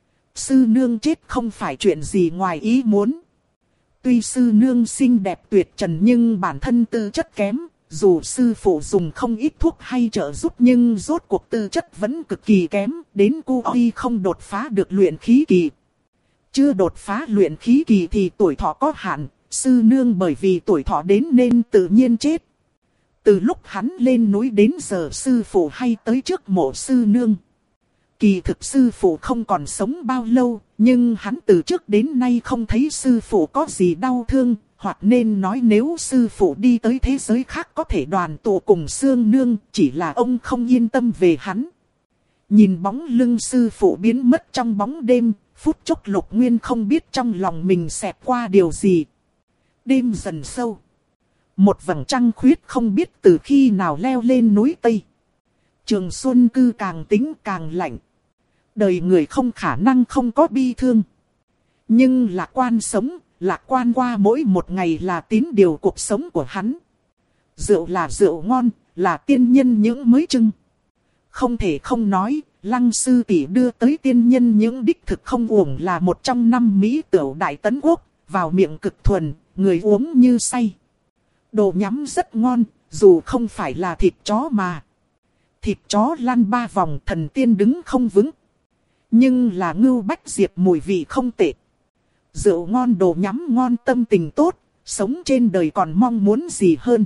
[SPEAKER 1] Sư nương chết không phải chuyện gì ngoài ý muốn. Tuy sư nương xinh đẹp tuyệt trần nhưng bản thân tư chất kém, dù sư phụ dùng không ít thuốc hay trợ giúp nhưng rốt cuộc tư chất vẫn cực kỳ kém, đến cô y không đột phá được luyện khí kỳ. Chưa đột phá luyện khí kỳ thì tuổi thọ có hạn, sư nương bởi vì tuổi thọ đến nên tự nhiên chết. Từ lúc hắn lên núi đến giờ sư phụ hay tới trước mộ sư nương. Kỳ thực sư phụ không còn sống bao lâu, nhưng hắn từ trước đến nay không thấy sư phụ có gì đau thương, hoặc nên nói nếu sư phụ đi tới thế giới khác có thể đoàn tụ cùng Sương Nương, chỉ là ông không yên tâm về hắn. Nhìn bóng lưng sư phụ biến mất trong bóng đêm, phút chốc Lục Nguyên không biết trong lòng mình xẹt qua điều gì. Đêm dần sâu. Một vầng trăng khuyết không biết từ khi nào leo lên núi Tây. Trường Xuân Cư càng tính càng lạnh. Đời người không khả năng không có bi thương. Nhưng lạc quan sống, lạc quan qua mỗi một ngày là tín điều cuộc sống của hắn. Rượu là rượu ngon, là tiên nhân những mới trưng. Không thể không nói, Lăng sư tỷ đưa tới tiên nhân những đích thực không uổng là một trong 5 mỹ tửu đại tấn quốc, vào miệng cực thuần, người uống như say. Đồ nhắm rất ngon, dù không phải là thịt chó mà. Thịt chó lăn 3 vòng thần tiên đứng không vững. Nhưng là ngưu bách diệp mùi vị không tệ. Rượu ngon đồ nhắm ngon tâm tình tốt, sống trên đời còn mong muốn gì hơn.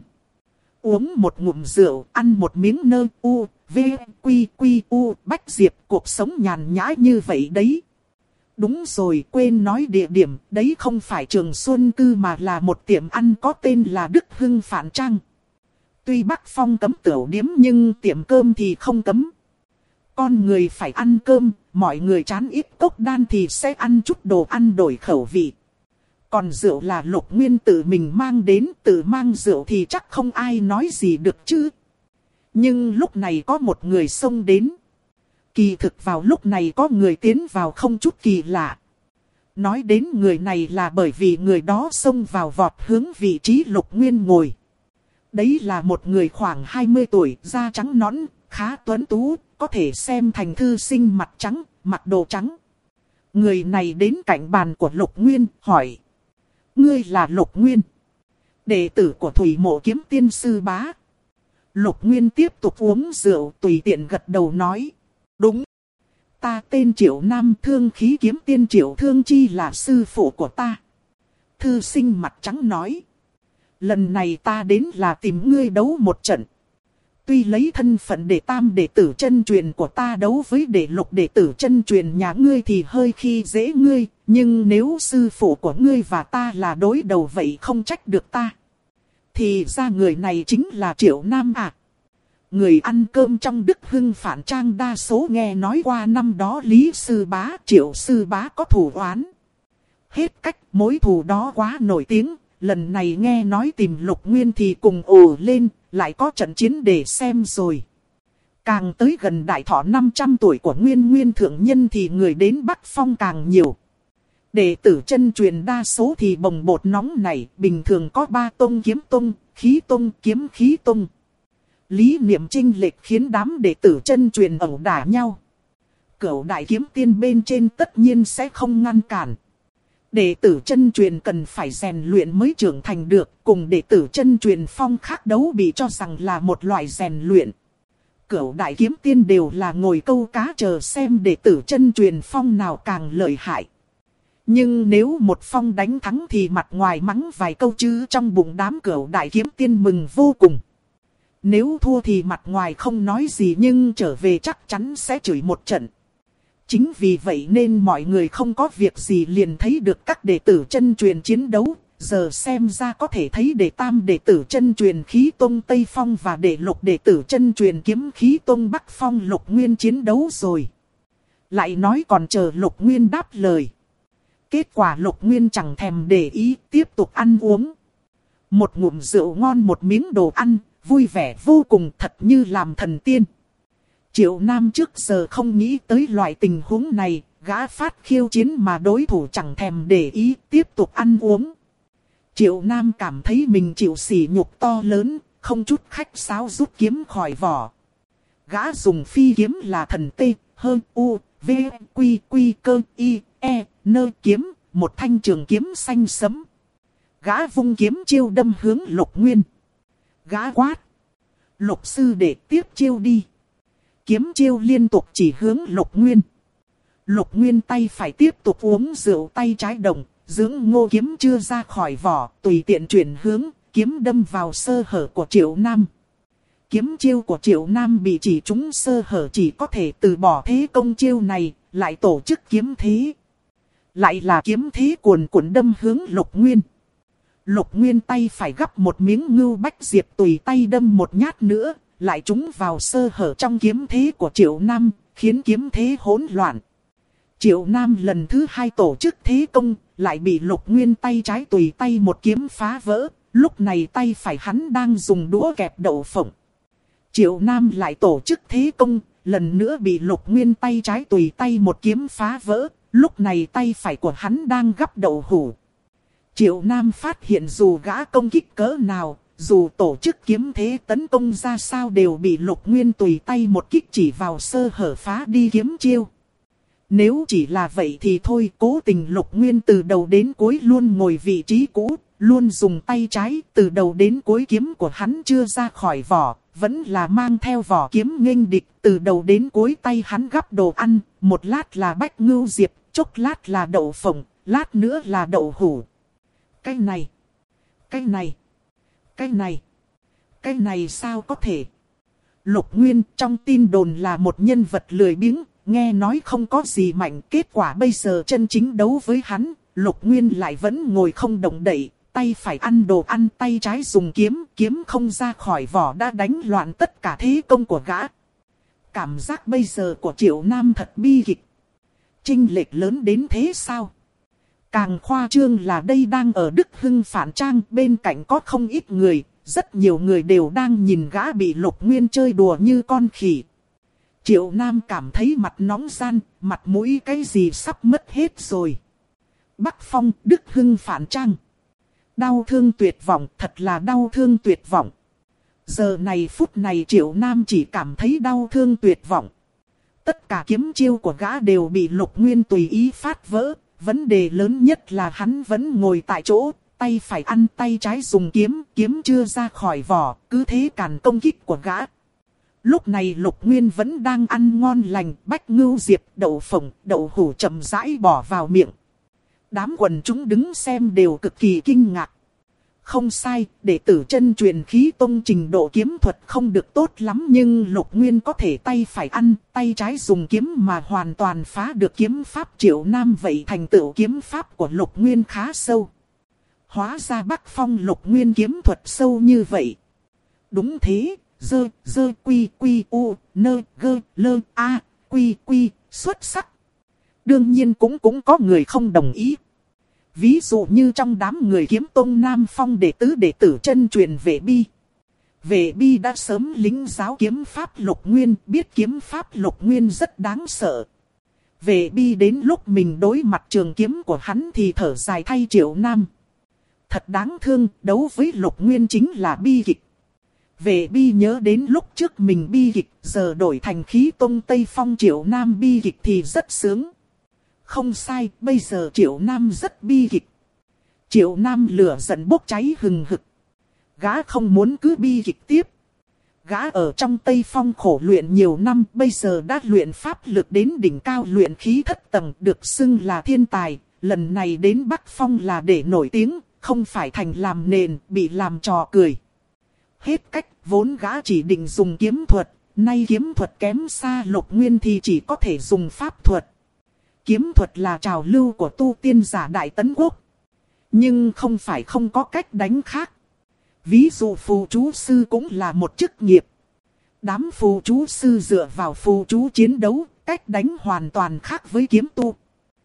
[SPEAKER 1] Uống một ngụm rượu, ăn một miếng nơ u, v, quy quy u, bách diệp cuộc sống nhàn nhã như vậy đấy. Đúng rồi, quên nói địa điểm, đấy không phải Trường Xuân Cư mà là một tiệm ăn có tên là Đức Hưng Phản Trang. Tuy Bắc Phong cấm tửu điếm nhưng tiệm cơm thì không cấm. Con người phải ăn cơm, mọi người chán ít cốc đan thì sẽ ăn chút đồ ăn đổi khẩu vị. Còn rượu là Lục Nguyên tự mình mang đến, tự mang rượu thì chắc không ai nói gì được chứ. Nhưng lúc này có một người xông đến. Kỳ thực vào lúc này có người tiến vào không chút kỳ lạ. Nói đến người này là bởi vì người đó xông vào vọt hướng vị trí Lục Nguyên ngồi. Đấy là một người khoảng 20 tuổi, da trắng nõn, khá tuấn tú, có thể xem thành thư sinh mặt trắng, mặc đồ trắng. Người này đến cạnh bàn của Lục Nguyên, hỏi. Ngươi là Lục Nguyên, đệ tử của Thủy Mộ Kiếm Tiên sư bá. Lục Nguyên tiếp tục uống rượu, tùy tiện gật đầu nói. Đúng. Ta tên Triệu Nam, Thương Khí Kiếm Tiên Triệu Thương Chi là sư phụ của ta. Thư sinh mặt trắng nói. Lần này ta đến là tìm ngươi đấu một trận. Tuy lấy thân phận đệ tam đệ tử chân truyền của ta đấu với đệ lục đệ tử chân truyền nhà ngươi thì hơi khi dễ ngươi. Nhưng nếu sư phụ của ngươi và ta là đối đầu vậy không trách được ta. Thì ra người này chính là Triệu Nam à. Người ăn cơm trong Đức Hưng Phản Trang đa số nghe nói qua năm đó Lý Sư Bá, Triệu Sư Bá có thủ oán. hết cách, mối thù đó quá nổi tiếng, lần này nghe nói tìm Lục Nguyên thì cùng ồ lên, lại có trận chiến để xem rồi. Càng tới gần đại thọ 500 tuổi của Nguyên Thượng Nhân thì người đến Bắc Phong càng nhiều. Đệ tử chân truyền đa số thì bồng bột nóng này, bình thường có 3 tông: kiếm tông, khí tông, kiếm khí tông. Lý niệm chênh lệch khiến đám đệ tử chân truyền ẩu đả nhau. Cửu đại kiếm tiên bên trên tất nhiên sẽ không ngăn cản. Đệ tử chân truyền cần phải rèn luyện mới trưởng thành được, cùng đệ tử chân truyền phong khác đấu bị cho rằng là một loại rèn luyện. Cửu đại kiếm tiên đều là ngồi câu cá chờ xem đệ tử chân truyền phong nào càng lợi hại. Nhưng nếu một phong đánh thắng thì mặt ngoài mắng vài câu chứ trong bụng đám cửu đại kiếm tiên mừng vô cùng. Nếu thua thì mặt ngoài không nói gì nhưng trở về chắc chắn sẽ chửi một trận. Chính vì vậy nên mọi người không có việc gì liền thấy được các đệ tử chân truyền chiến đấu. Giờ xem ra có thể thấy đệ tam đệ tử chân truyền khí tông Tây Phong và đệ lục đệ tử chân truyền kiếm khí tông Bắc Phong Lục Nguyên chiến đấu rồi. Lại nói còn chờ Lục Nguyên đáp lời. Kết quả Lục Nguyên chẳng thèm để ý, tiếp tục ăn uống. Một ngụm rượu ngon, một miếng đồ ăn, vui vẻ vô cùng, thật như làm thần tiên. Triệu Nam trước giờ không nghĩ tới loại tình huống này, gã phát khiêu chiến mà đối thủ chẳng thèm để ý, tiếp tục ăn uống. Triệu Nam cảm thấy mình chịu sỉ nhục to lớn, không chút khách sáo rút kiếm khỏi vỏ. Gã dùng phi kiếm là thần tê, hơn u, v, quy, quy cơ, y, e, nơ kiếm, một thanh trường kiếm xanh sẫm. Gã vung kiếm chiêu đâm hướng Lục Nguyên. Gã quát: Lục sư đệ tiếp chiêu đi. Kiếm chiêu liên tục chỉ hướng Lục Nguyên. Lục Nguyên tay phải tiếp tục uống rượu, tay trái động, dưỡng ngô kiếm chưa ra khỏi vỏ, tùy tiện chuyển hướng, kiếm đâm vào sơ hở của Triệu Nam. Kiếm chiêu của Triệu Nam bị chỉ trúng sơ hở, chỉ có thể từ bỏ thế công chiêu này, lại tổ chức kiếm thế. Lại là kiếm thế cuồn cuộn đâm hướng Lục Nguyên. Lục Nguyên tay phải gắp một miếng ngưu bách diệp tùy tay đâm một nhát nữa, lại trúng vào sơ hở trong kiếm thế của Triệu Nam, khiến kiếm thế hỗn loạn. Triệu Nam lần thứ 2 tổ chức thế công, lại bị Lục Nguyên tay trái tùy tay một kiếm phá vỡ, lúc này tay phải hắn đang dùng đũa kẹp đậu phộng. Triệu Nam lại tổ chức thế công, lần nữa bị Lục Nguyên tay trái tùy tay một kiếm phá vỡ, lúc này tay phải của hắn đang gắp đậu hũ. Triệu Nam phát hiện dù gã công kích cỡ nào, dù tổ chức kiếm thế tấn công ra sao đều bị Lục Nguyên tùy tay một kích chỉ vào sơ hở phá đi kiếm chiêu. Nếu chỉ là vậy thì thôi, cố tình Lục Nguyên từ đầu đến cuối luôn ngồi vị trí cũ, luôn dùng tay trái, từ đầu đến cuối kiếm của hắn chưa ra khỏi vỏ, vẫn là mang theo vỏ kiếm nghênh địch, từ đầu đến cuối tay hắn gắp đồ ăn, một lát là bách ngưu diệp, chốc lát là đậu phộng, lát nữa là đậu hũ. Cái này, cái này, cái này, cái này sao có thể? Lục Nguyên trong tin đồn là một nhân vật lười biếng, nghe nói không có gì mạnh, kết quả bây giờ chân chính đấu với hắn, Lục Nguyên lại vẫn ngồi không động đậy, tay phải ăn đồ ăn, tay trái dùng kiếm, kiếm không ra khỏi vỏ đã đánh loạn tất cả thế công của gã. Cảm giác bây giờ của Triệu Nam thật bi kịch. Chênh lệch lớn đến thế sao? Càng khoa trương là đây đang ở Đức Hưng Phản Trang, bên cạnh có không ít người, rất nhiều người đều đang nhìn gã bị Lục Nguyên chơi đùa như con khỉ. Triệu Nam cảm thấy mặt nóng ran, mặt mũi cái gì sắp mất hết rồi. Bắc Phong, Đức Hưng Phản Trang. Đau thương tuyệt vọng, thật là đau thương tuyệt vọng. Giờ này phút này Triệu Nam chỉ cảm thấy đau thương tuyệt vọng. Tất cả kiếm chiêu của gã đều bị Lục Nguyên tùy ý phát vỡ. Vấn đề lớn nhất là hắn vẫn ngồi tại chỗ, tay phải ăn tay trái dùng kiếm, kiếm chưa ra khỏi vỏ, cứ thế cản công kích của gã. Lúc này Lục Nguyên vẫn đang ăn ngon lành, bách ngưu diệp, đậu phộng, đậu hũ chậm rãi bỏ vào miệng. Đám quần chúng đứng xem đều cực kỳ kinh ngạc. Không sai, đệ tử chân truyền khí tông trình độ kiếm thuật không được tốt lắm, nhưng Lục Nguyên có thể tay phải ăn, tay trái dùng kiếm mà hoàn toàn phá được kiếm pháp Triệu Nam, vậy thành tựu kiếm pháp của Lục Nguyên khá sâu. Hóa ra Bắc Phong Lục Nguyên kiếm thuật sâu như vậy. Đúng thế, dơ quy quy u, nơ gơ lơ a, quy quy, xuất sắc. Đương nhiên cũng có người không đồng ý. Ví dụ như trong đám người kiếm tông Nam Phong đệ tử chân truyền Vệ Bi. Vệ Bi đã sớm lĩnh giáo kiếm pháp Lục Nguyên, biết kiếm pháp Lục Nguyên rất đáng sợ. Vệ Bi đến lúc mình đối mặt trường kiếm của hắn thì thở dài thay Triệu Nam. Thật đáng thương, đấu với Lục Nguyên chính là bi kịch. Vệ Bi nhớ đến lúc trước mình bi kịch, giờ đổi thành khí tông Tây Phong Triệu Nam bi kịch thì rất sướng. Không sai, bây giờ Triệu Nam rất bi kịch. Triệu Nam lửa giận bốc cháy hừng hực. Gã không muốn cứ bi kịch tiếp. Gã ở trong Tây Phong khổ luyện nhiều năm, bây giờ đã luyện pháp lực đến đỉnh cao, luyện khí thất tầng, được xưng là thiên tài. Lần này đến Bắc Phong là để nổi tiếng, không phải thành làm nền, bị làm trò cười. Hết cách, vốn gã chỉ định dùng kiếm thuật, nay kiếm thuật kém xa Lục Nguyên thì chỉ có thể dùng pháp thuật. Kiếm thuật là trào lưu của tu tiên giả Đại Tấn Quốc. Nhưng không phải không có cách đánh khác. Ví dụ phù chú sư cũng là một chức nghiệp. Đám phù chú sư dựa vào phù chú chiến đấu, cách đánh hoàn toàn khác với kiếm tu.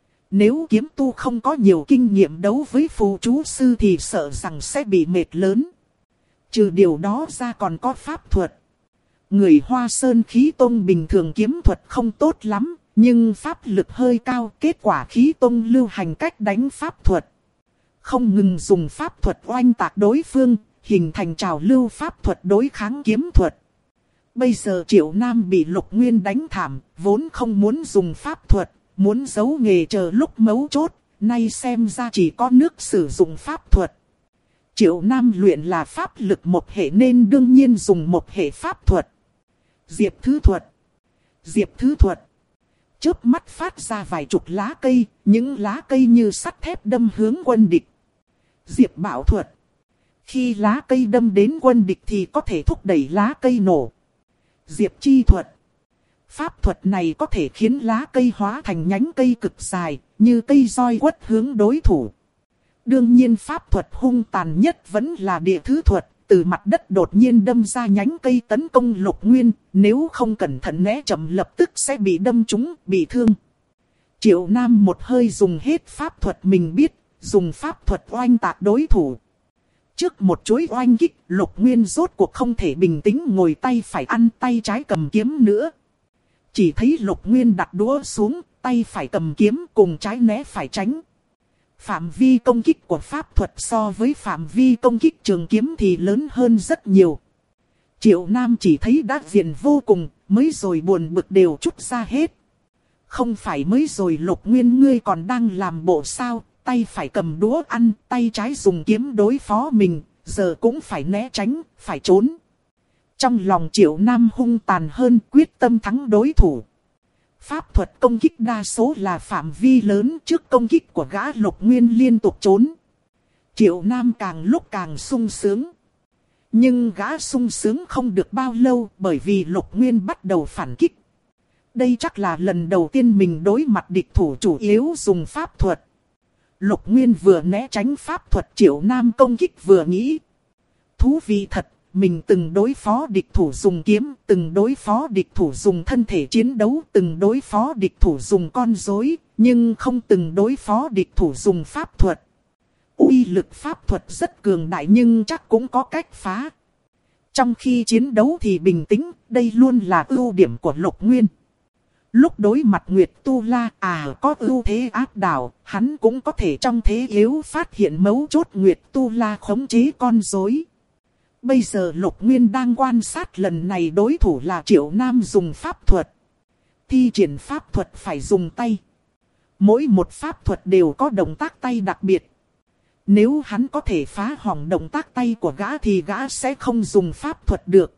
[SPEAKER 1] Nếu kiếm tu không có nhiều kinh nghiệm đấu với phù chú sư thì sợ rằng sẽ bị mệt lớn. Trừ điều đó ra còn có pháp thuật. Người Hoa Sơn khí tông bình thường kiếm thuật không tốt lắm, nhưng pháp lực hơi cao, kết quả khí tông lưu hành cách đánh pháp thuật. Không ngừng dùng pháp thuật oanh tạc đối phương, hình thành trào lưu pháp thuật đối kháng kiếm thuật. Bây giờ Triệu Nam bị Lục Nguyên đánh thảm, vốn không muốn dùng pháp thuật, muốn giấu nghề chờ lúc mấu chốt, nay xem ra chỉ có nước sử dụng pháp thuật. Triệu Nam luyện là pháp lực một hệ nên đương nhiên dùng một hệ pháp thuật. Diệp Thứ Thuật. Diệp Thứ Thuật. Chớp mắt phát ra vài chục lá cây, những lá cây như sắt thép đâm hướng quân địch. Diệp Bảo Thuật. Khi lá cây đâm đến quân địch thì có thể thúc đẩy lá cây nổ. Diệp Chi Thuật. Pháp thuật này có thể khiến lá cây hóa thành nhánh cây cực dài, như cây roi quất hướng đối thủ. Đương nhiên pháp thuật hung tàn nhất vẫn là Địa Thứ Thuật, từ mặt đất đột nhiên đâm ra nhánh cây tấn công Lục Nguyên, nếu không cẩn thận né chậm lập tức sẽ bị đâm trúng, bị thương. Triệu Nam một hơi dùng hết pháp thuật mình biết, dùng pháp thuật oanh tạc đối thủ. Trước một chuỗi oanh kích, Lục Nguyên rốt cuộc không thể bình tĩnh ngồi tay phải ăn tay trái cầm kiếm nữa. Chỉ thấy Lục Nguyên đặt đũa xuống, tay phải cầm kiếm cùng trái né phải tránh. Phạm vi công kích của pháp thuật so với phạm vi công kích trường kiếm thì lớn hơn rất nhiều. Triệu Nam chỉ thấy đã diện vô cùng, mới rồi buồn bực đều trút ra hết. Không phải mới rồi Lục Nguyên ngươi còn đang làm bộ sao, tay phải cầm đũa ăn, tay trái dùng kiếm đối phó mình, giờ cũng phải né tránh, phải trốn. Trong lòng Triệu Nam hung tàn hơn, quyết tâm thắng đối thủ. Pháp thuật công kích đa số là phạm vi lớn, trước công kích của gã Lục Nguyên liên tục trốn. Triệu Nam càng lúc càng sung sướng. Nhưng gã sung sướng không được bao lâu bởi vì Lục Nguyên bắt đầu phản kích. Đây chắc là lần đầu tiên mình đối mặt địch thủ chủ yếu dùng pháp thuật. Lục Nguyên vừa né tránh pháp thuật Triệu Nam công kích vừa nghĩ. Thú vị thật, mình từng đối phó địch thủ dùng kiếm, từng đối phó địch thủ dùng thân thể chiến đấu, từng đối phó địch thủ dùng con rối, nhưng không từng đối phó địch thủ dùng pháp thuật. Uy lực pháp thuật rất cường đại nhưng chắc cũng có cách phá. Trong khi chiến đấu thì bình tĩnh, đây luôn là ưu điểm của Lục Nguyên. Lúc đối mặt Nguyệt Tu La, có ưu thế áp đảo, hắn cũng có thể trong thế yếu phát hiện mấu chốt Nguyệt Tu La khống chế con rối. Bây giờ Lục Nguyên đang quan sát lần này đối thủ là Triệu Nam dùng pháp thuật. Thi triển pháp thuật phải dùng tay. Mỗi một pháp thuật đều có động tác tay đặc biệt. Nếu hắn có thể phá hỏng động tác tay của gã thì gã sẽ không dùng pháp thuật được.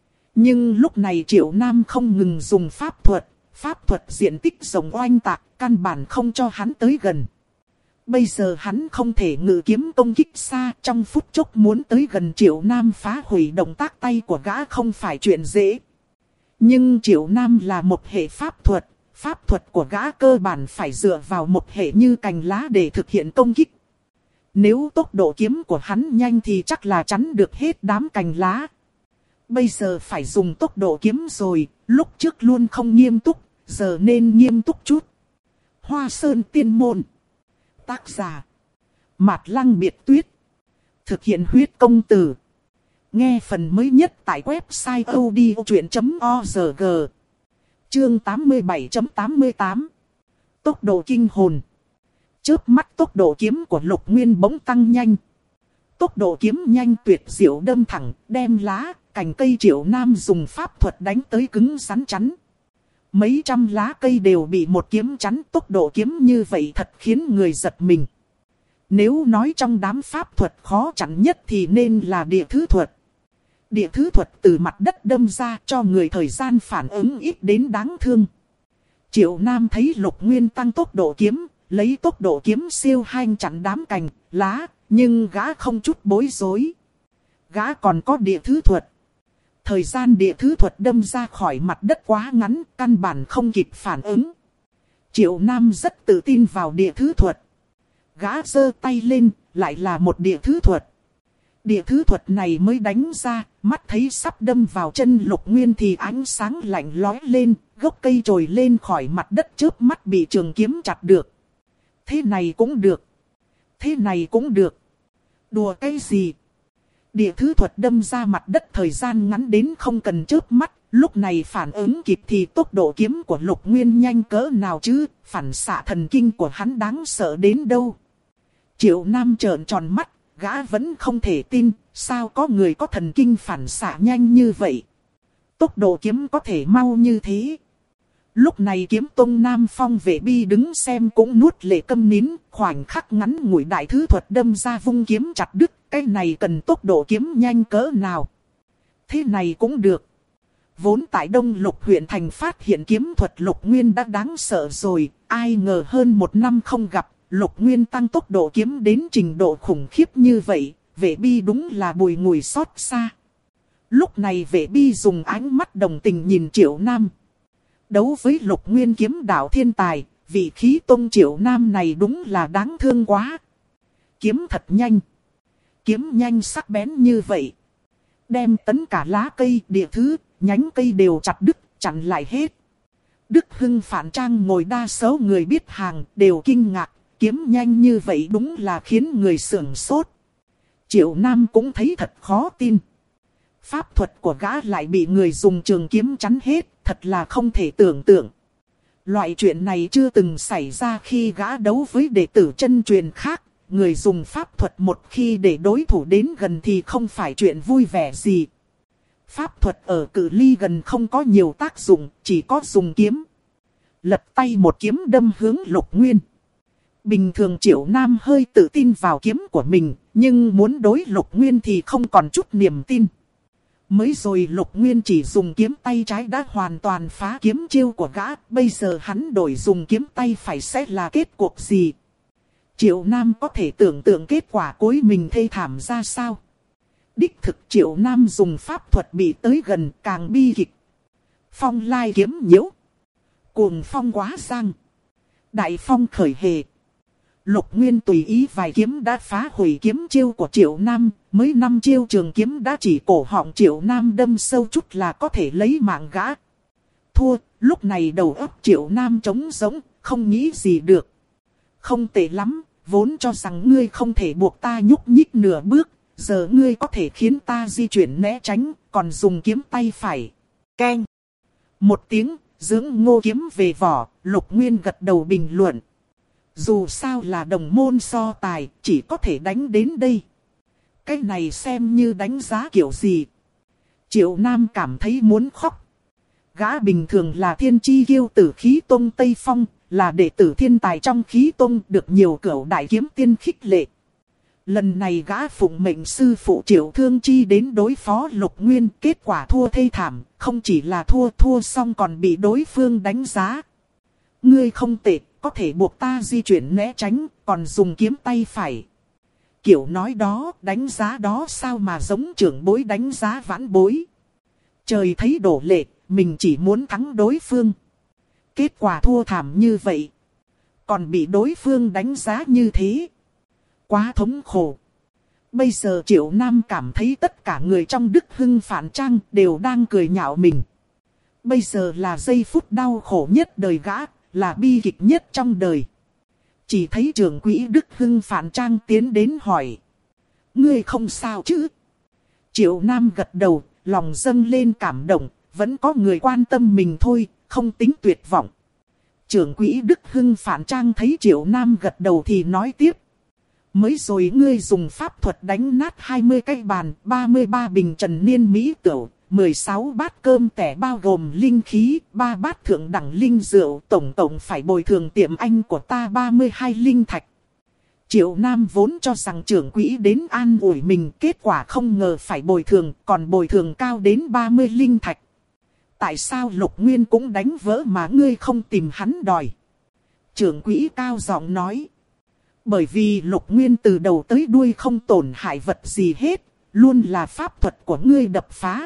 [SPEAKER 1] Nhưng lúc này Triệu Nam không ngừng dùng pháp thuật. Pháp thuật diện tích rộng oanh tạc, căn bản không cho hắn tới gần. Bây giờ hắn không thể ngự kiếm công kích xa, trong phút chốc muốn tới gần Triệu Nam phá hủy động tác tay của gã không phải chuyện dễ. Nhưng Triệu Nam là một hệ pháp thuật của gã cơ bản phải dựa vào một hệ như cành lá để thực hiện công kích. Nếu tốc độ kiếm của hắn nhanh thì chắc là chắn được hết đám cành lá. Bây giờ phải dùng tốc độ kiếm rồi, lúc trước luôn không nghiêm túc, giờ nên nghiêm túc chút. Hoa Sơn Tiên Môn. Tác giả Mạt Lăng Biệt Tuyết. Thực hiện huyết công từ. Nghe phần mới nhất tại website odchuyện.org. Chương 87.88. Tốc độ kinh hồn. Chớp mắt tốc độ kiếm của Lục Nguyên bỗng tăng nhanh. Tốc độ kiếm nhanh tuyệt diệu đâm thẳng, đem lá, cành cây Triệu Nam dùng pháp thuật đánh tới cứng rắn chắn. Mấy trăm lá cây đều bị một kiếm chắn, tốc độ kiếm như vậy thật khiến người giật mình. Nếu nói trong đám pháp thuật khó chặn nhất thì nên là địa thứ thuật. Địa thứ thuật từ mặt đất đâm ra cho người thời gian phản ứng ít đến đáng thương. Triệu Nam thấy Lục Nguyên tăng tốc độ kiếm, lấy tốc độ kiếm siêu nhanh chặn đám cành, lá, nhưng gã không chút bối rối. Gã còn có địa thứ thuật. Thời gian địa thứ thuật đâm ra khỏi mặt đất quá ngắn, căn bản không kịp phản ứng. Triệu Nam rất tự tin vào địa thứ thuật. Gã giơ tay lên, lại là một địa thứ thuật. Địa thứ thuật này mới đánh ra, mắt thấy sắp đâm vào chân Lục Nguyên thì ánh sáng lạnh lóe lên, gốc cây trồi lên khỏi mặt đất chớp mắt bị trường kiếm chặt được. Thế này cũng được. Thế này cũng được. Đùa cái gì? Địa thứ thuật đâm ra mặt đất thời gian ngắn đến không cần chớp mắt, lúc này phản ứng kịp thì tốc độ kiếm của Lục Nguyên nhanh cỡ nào chứ, phản xạ thần kinh của hắn đáng sợ đến đâu. Triệu Nam trợn tròn mắt, gã vẫn không thể tin, sao có người có thần kinh phản xạ nhanh như vậy. Tốc độ kiếm có thể mau như thế. Lúc này kiếm tông Nam Phong Vệ Bi đứng xem cũng nuốt lệ câm nín, khoảnh khắc ngắn ngủi đại thứ thuật đâm ra vung kiếm chặt đứt, cái này cần tốc độ kiếm nhanh cỡ nào. Thế này cũng được. Vốn tại Đông Lục huyện thành phát hiện kiếm thuật Lục Nguyên đã đáng sợ rồi, ai ngờ hơn một năm không gặp, Lục Nguyên tăng tốc độ kiếm đến trình độ khủng khiếp như vậy, Vệ Bi đúng là bùi ngùi xót xa. Lúc này Vệ Bi dùng ánh mắt đồng tình nhìn Triệu Nam. Đấu với Lục Nguyên kiếm đạo thiên tài, vị khí tông Triệu Nam này đúng là đáng thương quá. Kiếm thật nhanh. Kiếm nhanh sắc bén như vậy. Đem tấn cả lá cây, địa thứ, nhánh cây đều chặt đứt, chặn lại hết. Đức Hưng Phản Trang ngồi đa số người biết hàng, đều kinh ngạc, kiếm nhanh như vậy đúng là khiến người sửng sốt. Triệu Nam cũng thấy thật khó tin. Pháp thuật của gã lại bị người dùng trường kiếm chắn hết, thật là không thể tưởng tượng. Loại chuyện này chưa từng xảy ra khi gã đấu với đệ tử chân truyền khác. Người dùng pháp thuật một khi để đối thủ đến gần thì không phải chuyện vui vẻ gì. Pháp thuật ở cự ly gần không có nhiều tác dụng, chỉ có dùng kiếm. Lật tay một kiếm đâm hướng Lục Nguyên. Bình thường Triệu Nam hơi tự tin vào kiếm của mình, nhưng muốn đối Lục Nguyên thì không còn chút niềm tin. Mới rồi Lục Nguyên chỉ dùng kiếm tay trái đã hoàn toàn phá kiếm chiêu của gã, bây giờ hắn đổi dùng kiếm tay phải sẽ là kết cuộc gì? Triệu Nam có thể tưởng tượng kết quả cuối mình thê thảm ra sao? Đích thực Triệu Nam dùng pháp thuật bị tới gần càng bi kịch. Phong lai kiếm nhiễu. Cuồng phong quá giang. Đại phong khởi hề. Lục Nguyên tùy ý vài kiếm đã phá hủy kiếm chiêu của Triệu Nam. Mới 5 chiêu trường kiếm đã chỉ cổ họng Triệu Nam đâm sâu chút là có thể lấy mạng gã. Thua, lúc này đầu óc Triệu Nam trống rỗng, không nghĩ gì được. Không tệ lắm, vốn cho rằng ngươi không thể buộc ta nhúc nhích nửa bước, giờ ngươi có thể khiến ta di chuyển né tránh, còn dùng kiếm tay phải. Keng. Một tiếng, dưỡng ngô kiếm về vỏ, Lục Nguyên gật đầu bình luận. Dù sao là đồng môn so tài, chỉ có thể đánh đến đây. Cái này xem như đánh giá kiểu gì. Triệu Nam cảm thấy muốn khóc. Gã bình thường là thiên chi kiêu tử khí tông Tây Phong, là đệ tử thiên tài trong khí tông, được nhiều cửu đại kiếm tiên khích lệ. Lần này gã phụng mệnh sư phụ Triệu Thương Chi đến đối phó Lục Nguyên, kết quả thua thê thảm, không chỉ là thua xong còn bị đối phương đánh giá. Ngươi không tệ, có thể buộc ta di chuyển né tránh, còn dùng kiếm tay phải. Kiểu nói đó, đánh giá đó sao mà giống trưởng bối đánh giá vãn bối. Trời thấy đổ lệ, mình chỉ muốn thắng đối phương. Kết quả thua thảm như vậy. Còn bị đối phương đánh giá như thế. Quá thống khổ. Bây giờ Triệu Nam cảm thấy tất cả người trong Đức Hưng Phản Trang đều đang cười nhạo mình. Bây giờ là giây phút đau khổ nhất đời gã, là bi kịch nhất trong đời. chỉ thấy trưởng quỹ Đức Hưng Phản Trang tiến đến hỏi. Ngươi không sao chứ? Triệu Nam gật đầu, lòng dâng lên cảm động, vẫn có người quan tâm mình thôi, không tính tuyệt vọng. Trưởng quỹ Đức Hưng Phản Trang thấy Triệu Nam gật đầu thì nói tiếp. Mới rồi ngươi dùng pháp thuật đánh nát 20 cái bàn, 33 bình trần niên mỹ tửu, 16 bát cơm tẻ bao gồm linh khí, 3 bát thượng đẳng linh rượu, tổng phải bồi thường tiệm anh của ta 32 linh thạch. Triệu Nam vốn cho rằng trưởng quỹ đến an ủi mình, kết quả không ngờ phải bồi thường, còn bồi thường cao đến 30 linh thạch. Tại sao Lục Nguyên cũng đánh vỡ mà ngươi không tìm hắn đòi? Trưởng quỹ cao giọng nói. Bởi vì Lục Nguyên từ đầu tới đuôi không tổn hại vật gì hết, luôn là pháp thuật của ngươi đập phá.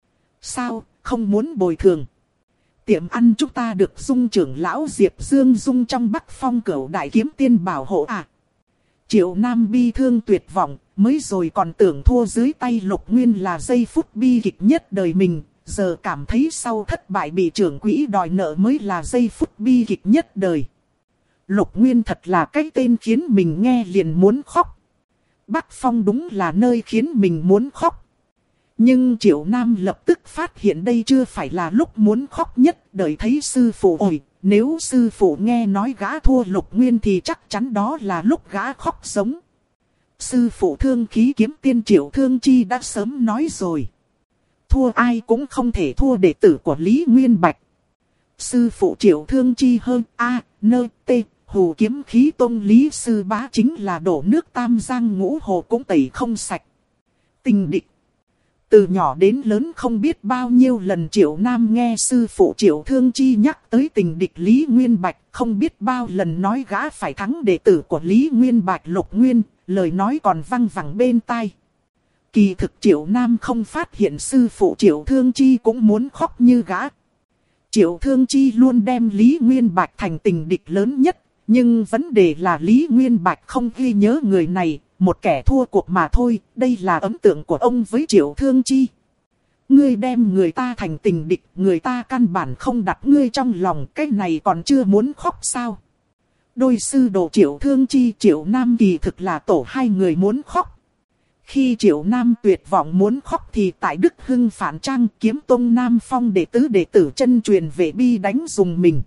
[SPEAKER 1] Sao, không muốn bồi thường? Tiệm ăn chúng ta được Dung trưởng lão Diệp Dương Dung trong Bắc Phong Cửu Đại Kiếm Tiên bảo hộ à? Triệu Nam bi thương tuyệt vọng, mới rồi còn tưởng thua dưới tay Lục Nguyên là giây phút bi kịch nhất đời mình, giờ cảm thấy sau thất bại bị trưởng quỹ đòi nợ mới là giây phút bi kịch nhất đời. Lục Nguyên thật là cái tên khiến mình nghe liền muốn khóc. Bắc Phong đúng là nơi khiến mình muốn khóc. Nhưng Triệu Nam lập tức phát hiện đây chưa phải là lúc muốn khóc nhất, đợi thấy sư phụ ôi. Nếu sư phụ nghe nói gã thua Lục Nguyên thì chắc chắn đó là lúc gã khóc sống. Sư phụ Thương Khí Kiếm Tiên Triệu Thương Chi đã sớm nói rồi. Thua ai cũng không thể thua đệ tử của Lý Nguyên Bạch. Sư phụ Triệu Thương Chi hơn A.N.T. Hù Kiếm Khí Tông Lý Sư Bá chính là đổ nước Tam Giang Ngũ Hồ cũng tẩy không sạch. Tình địch. Từ nhỏ đến lớn không biết bao nhiêu lần Triệu Nam nghe sư phụ Triệu Thương Chi nhắc tới tình địch Lý Nguyên Bạch, không biết bao lần nói gã phải thắng đệ tử của Lý Nguyên Bạch Lục Nguyên, lời nói còn văng vẳng bên tai. Kỳ thực Triệu Nam không phát hiện sư phụ Triệu Thương Chi cũng muốn khóc như gã. Triệu Thương Chi luôn đem Lý Nguyên Bạch thành tình địch lớn nhất, nhưng vấn đề là Lý Nguyên Bạch không ghi nhớ người này. Một kẻ thua cuộc mà thôi, đây là ấn tượng của ông với Triệu Thương Chi. Ngươi đem người ta thành tình địch, người ta căn bản không đặt ngươi trong lòng, cái này còn chưa muốn khóc sao? Đôi sư đồ Triệu Thương Chi, Triệu Nam kỳ thực là tổ hai người muốn khóc. Khi Triệu Nam tuyệt vọng muốn khóc thì tại Đức Hưng Phản Trang Kiếm Tông Nam Phong đệ tử chân truyền về bi đánh dùng mình.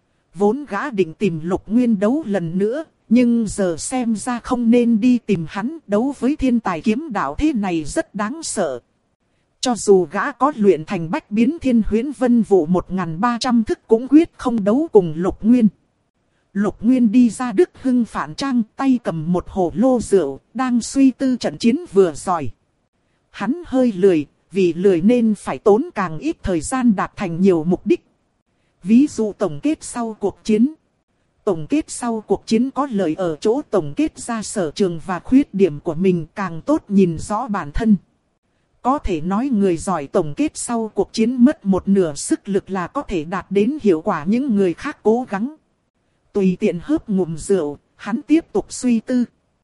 [SPEAKER 1] Vốn gã định tìm Lục Nguyên đấu lần nữa. Nhưng giờ xem ra không nên đi tìm hắn, đấu với thiên tài kiếm đạo thế này rất đáng sợ. Cho dù gã có luyện thành bách biến thiên huyễn vân vụ 1300 thức cũng quyết không đấu cùng Lục Nguyên. Lục Nguyên đi ra Đức Hưng Phản Trang, tay cầm một hồ lô rượu, đang suy tư trận chiến vừa rồi. Hắn hơi lười, vì lười nên phải tốn càng ít thời gian đạt thành nhiều mục đích. Ví dụ tổng kết sau cuộc chiến. Tổng kết sau cuộc chiến có lợi ở chỗ tổng kết ra sở trường và khuyết điểm của mình, càng tốt nhìn rõ bản thân. Có thể nói người giỏi tổng kết sau cuộc chiến mất một nửa sức lực là có thể đạt đến hiệu quả những người khác cố gắng. Tùy tiện hớp ngụm rượu, hắn tiếp tục suy tư.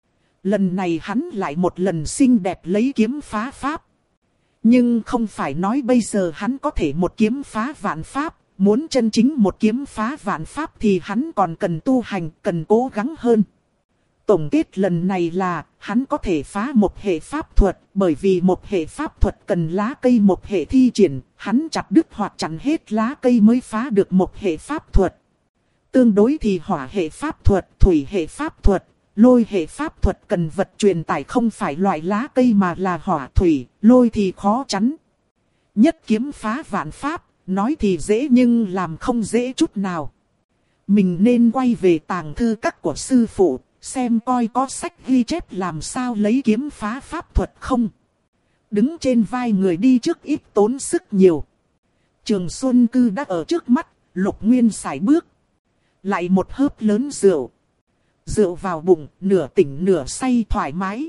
[SPEAKER 1] Lần này hắn lại một lần xinh đẹp lấy kiếm phá pháp. Nhưng không phải nói bây giờ hắn có thể một kiếm phá vạn pháp. Muốn chân chính một kiếm phá vạn pháp thì hắn còn cần tu hành, cần cố gắng hơn. Tổng kết lần này là, hắn có thể phá một hệ pháp thuật, bởi vì một hệ pháp thuật cần lá cây một hệ thi triển, hắn chặt đứt hoặc chặn hết lá cây mới phá được một hệ pháp thuật. Tương đối thì hỏa hệ pháp thuật, thủy hệ pháp thuật, lôi hệ pháp thuật cần vật truyền tải không phải loại lá cây mà là hỏa thủy, lôi thì khó chắn. Nhất kiếm phá vạn pháp. Nói thì dễ nhưng làm không dễ chút nào. Mình nên quay về tàng thư các của sư phụ, xem coi có sách ghi chép làm sao lấy kiếm phá pháp thuật không. Đứng trên vai người đi trước ít tốn sức nhiều. Trường Xuân Cư đã ở trước mắt, Lục Nguyên sải bước. Lại một hớp lớn rượu. Rượu vào bụng, nửa tỉnh nửa say thoải mái.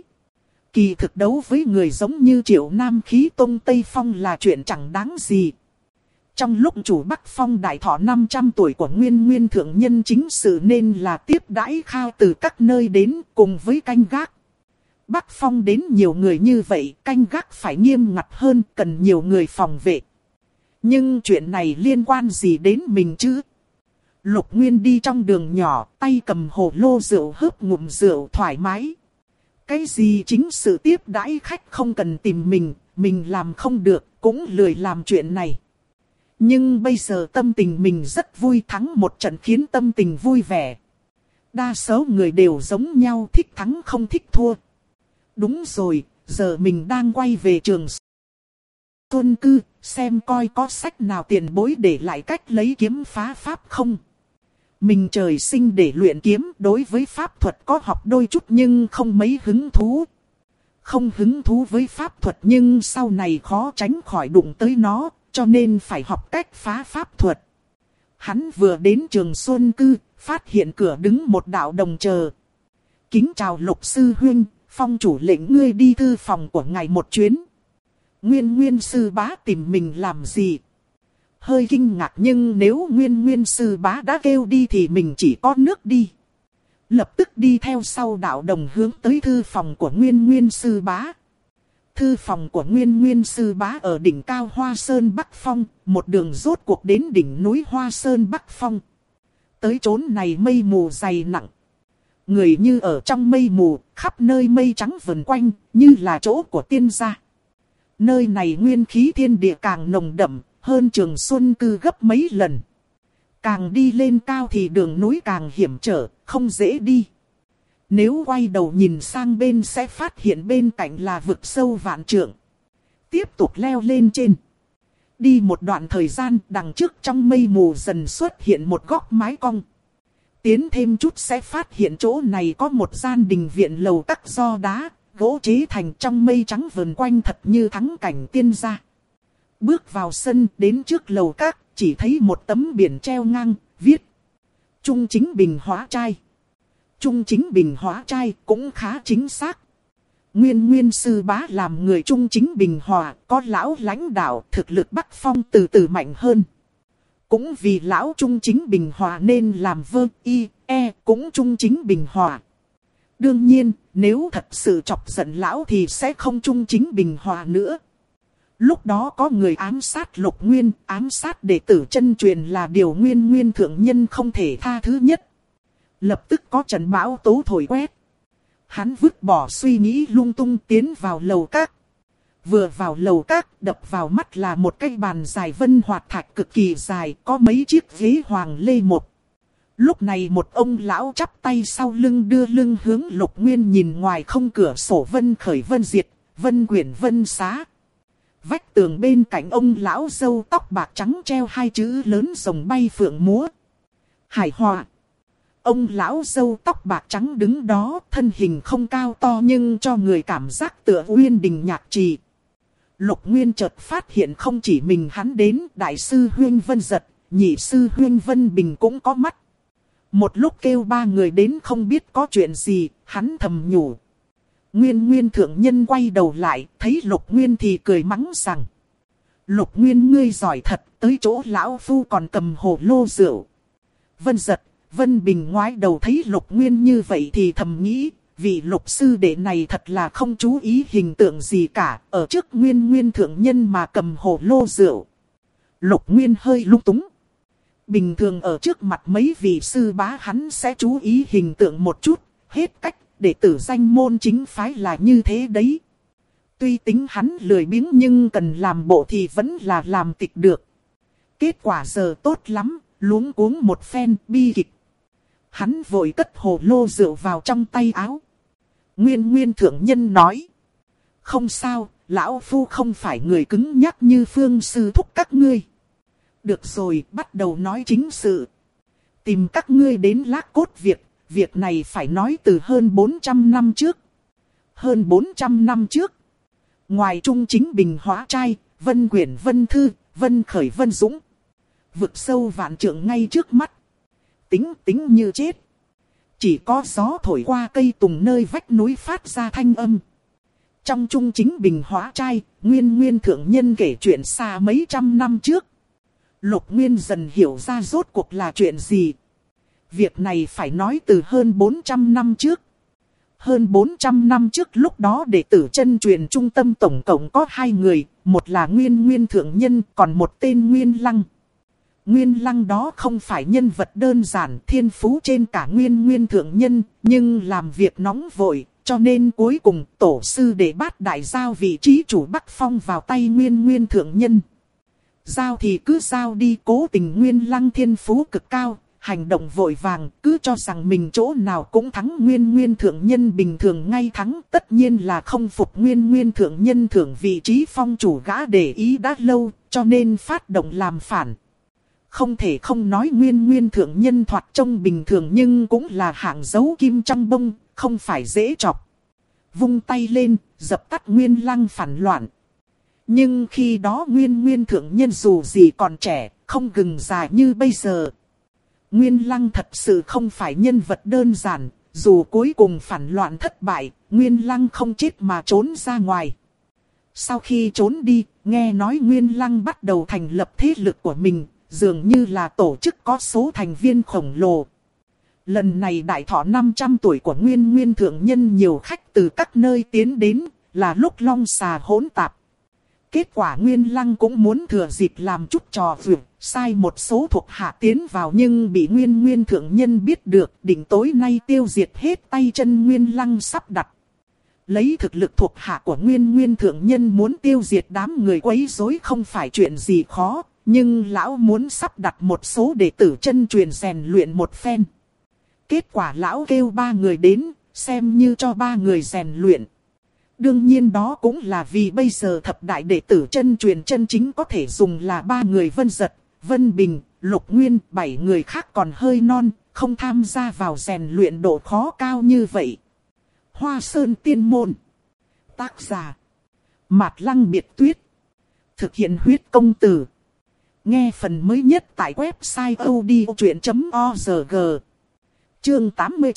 [SPEAKER 1] Kỳ thực đấu với người giống như Triệu Nam Khí Tông Tây Phong là chuyện chẳng đáng gì. Trong lúc chủ Bắc Phong đại thọ 500 tuổi của Nguyên thượng nhân chính sự nên là tiếp đãi khao từ các nơi đến cùng với canh gác. Bắc Phong đến nhiều người như vậy, canh gác phải nghiêm ngặt hơn, cần nhiều người phòng vệ. Nhưng chuyện này liên quan gì đến mình chứ? Lục Nguyên đi trong đường nhỏ, tay cầm hồ lô rượu hớp ngụm rượu thoải mái. Cái gì chính sự tiếp đãi khách không cần tìm mình làm không được, cũng lười làm chuyện này. Nhưng bây giờ tâm tình mình rất vui, thắng một trận khiến tâm tình vui vẻ. Đa số người đều giống nhau, thích thắng không thích thua. Đúng rồi, giờ mình đang quay về trường Xuân Cư, xem coi có sách nào tiền bối để lại cách lấy kiếm phá pháp không. Mình trời sinh để luyện kiếm, đối với pháp thuật có học đôi chút nhưng không mấy hứng thú. Không hứng thú với pháp thuật nhưng sau này khó tránh khỏi đụng tới nó, cho nên phải học cách phá pháp thuật. Hắn vừa đến trường Xuân Cư, phát hiện cửa đứng một đạo đồng chờ. Kính chào Lục sư huynh, phong chủ lệnh ngươi đi thư phòng của ngài một chuyến. Nguyên sư bá tìm mình làm gì? Hơi kinh ngạc, nhưng nếu Nguyên sư bá đã kêu đi thì mình chỉ có nước đi. Lập tức đi theo sau đạo đồng hướng tới thư phòng của Nguyên sư bá. Thư phòng của Nguyên sư bá ở đỉnh cao Hoa Sơn Bắc Phong, một đường rốt cuộc đến đỉnh núi Hoa Sơn Bắc Phong. Tới chốn này mây mù dày nặng. Người như ở trong mây mù, khắp nơi mây trắng vần quanh, như là chỗ của tiên gia. Nơi này nguyên khí thiên địa càng nồng đậm, hơn Trường Xuân Cư gấp mấy lần. Càng đi lên cao thì đường núi càng hiểm trở, không dễ đi. Nếu quay đầu nhìn sang bên sẽ phát hiện bên cạnh là vực sâu vạn trượng. Tiếp tục leo lên trên. Đi một đoạn thời gian, đằng trước trong mây mù dần xuất hiện một góc mái cong. Tiến thêm chút sẽ phát hiện chỗ này có một gian đình viện lầu các do đá, gỗ chế thành, trong mây trắng vờn quanh thật như thắng cảnh tiên gia. Bước vào sân, đến trước lầu các, chỉ thấy một tấm biển treo ngang, viết Trung Chính Bình Hóa Trai. Trung Chính Bình Hóa Trai cũng khá chính xác. Nguyên sư bá làm người Trung Chính Bình Hòa, có lão lãnh đạo, thực lực Bắc Phong từ từ mạnh hơn. Cũng vì lão Trung Chính Bình Hòa nên làm cũng Trung Chính Bình Hòa. Đương nhiên, nếu thật sự chọc giận lão thì sẽ không Trung Chính Bình Hòa nữa. Lúc đó có người ám sát Lục Nguyên, ám sát đệ tử chân truyền là điều Nguyên thượng nhân không thể tha thứ nhất. Lập tức có trận bão tố thổi quét. Hắn vứt bỏ suy nghĩ lung tung tiến vào lầu các. Vừa vào lầu các, đập vào mắt là một cái bàn dài vân hoạt thạch cực kỳ dài, có mấy chiếc ghế hoàng lê một. Lúc này một ông lão chắp tay sau lưng đưa lưng hướng Lục Nguyên, nhìn ngoài không cửa sổ vân khởi vân diệt, vân quyển vân xá. Vách tường bên cạnh ông lão râu tóc bạc trắng treo hai chữ lớn rồng bay phượng múa. Hải Hòa. Ông lão râu tóc bạc trắng đứng đó, thân hình không cao to nhưng cho người cảm giác tựa uyên đình nhạc trì. Lục Nguyên chợt phát hiện không chỉ mình hắn đến, đại sư Huyên Vân Giật, nhị sư Huyên Vân Bình cũng có mắt. Một lúc kêu ba người đến không biết có chuyện gì, hắn thầm nhủ. Nguyên thượng nhân quay đầu lại, thấy Lục Nguyên thì cười mắng rằng: Lục Nguyên ngươi giỏi thật, tới chỗ lão phu còn cầm hồ lô rượu. Vân Giật, Vân Bình ngoái đầu thấy Lục Nguyên như vậy thì thầm nghĩ, vị Lục sư đệ này thật là không chú ý hình tượng gì cả, ở trước Nguyên thượng nhân mà cầm hồ lô rượu. Lục Nguyên hơi lung túng. Bình thường ở trước mặt mấy vị sư bá hắn sẽ chú ý hình tượng một chút, hết cách, đệ tử danh môn chính phái là như thế đấy. Tuy tính hắn lười biếng nhưng cần làm bộ thì vẫn là làm tịch được. Kết quả giờ tốt lắm, luống cuống một phen bi kịch. Hắn vội cất hồ lô rượu vào trong tay áo. Nguyên thượng nhân nói: Không sao, lão phu không phải người cứng nhắc như Phương sư thúc các ngươi. Được rồi, bắt đầu nói chính sự. Tìm các ngươi đến Lác Cốt việc này phải nói từ hơn 400 năm trước. Hơn 400 năm trước, ngoài Trung Chính Bình Hóa Trai, Vân Quyển Vân Thư, Vân Khởi Vân Dũng, vực sâu vạn trượng ngay trước mắt. Tính như chết. Chỉ có gió thổi qua cây tùng nơi vách núi phát ra thanh âm. Trong Trung Chính Bình Hóa Trai, Nguyên thượng nhân kể chuyện xa mấy trăm năm trước. Lục Nguyên dần hiểu ra rốt cuộc là chuyện gì. Việc này phải nói từ hơn 400 năm trước. Hơn 400 năm trước lúc đó đệ tử chân truyền trung tâm tổng cộng có 2 người, một là Nguyên thượng nhân, còn một tên Nguyên Lăng. Nguyên Lăng đó không phải nhân vật đơn giản, thiên phú trên cả nguyên thượng nhân, nhưng làm việc nóng vội, cho nên cuối cùng tổ sư để bát đại giao vị trí chủ Bắc Phong vào tay nguyên thượng nhân. Giao thì cứ giao đi, cố tình Nguyên Lăng thiên phú cực cao, hành động vội vàng, cứ cho rằng mình chỗ nào cũng thắng nguyên thượng nhân bình thường ngay thắng. Tất nhiên là không phục nguyên thượng nhân thưởng vị trí phong chủ gã để ý đã lâu, cho nên phát động làm phản. Không thể không nói nguyên thượng nhân thoạt trông bình thường nhưng cũng là hạng dấu kim trong bông, không phải dễ chọc. Vung tay lên, dập tắt Nguyên Lăng phản loạn. Nhưng khi đó nguyên thượng nhân dù gì còn trẻ, không gừng già như bây giờ. Nguyên Lăng thật sự không phải nhân vật đơn giản, dù cuối cùng phản loạn thất bại, Nguyên Lăng không chết mà trốn ra ngoài. Sau khi trốn đi, nghe nói Nguyên Lăng bắt đầu thành lập thế lực của mình, dường như là tổ chức có số thành viên khổng lồ. Lần này đại thọ 500 tuổi của nguyên thượng nhân nhiều khách từ các nơi tiến đến, là lúc long xà hỗn tạp. Kết quả Nguyên Lăng cũng muốn thừa dịp làm chút trò vượt, sai một số thuộc hạ tiến vào nhưng bị nguyên thượng nhân biết được, định tối nay tiêu diệt hết tay chân Nguyên Lăng sắp đặt. Lấy thực lực thuộc hạ của nguyên thượng nhân muốn tiêu diệt đám người quấy rối không phải chuyện gì khó, nhưng lão muốn sắp đặt một số đệ tử chân truyền rèn luyện một phen. Kết quả lão kêu 3 người đến, xem như cho 3 người rèn luyện. Đương nhiên đó cũng là vì bây giờ thập đại đệ tử chân truyền chân chính có thể dùng là 3 người Vân Giật, Vân Bình, Lục Nguyên, 7 người khác còn hơi non, không tham gia vào rèn luyện độ khó cao như vậy. Hoa Sơn Tiên Môn. Tác giả Mạt Lăng Biệt Tuyết. Thực hiện huyết công từ. Nghe phần mới nhất tại website odchuyện.org. Chương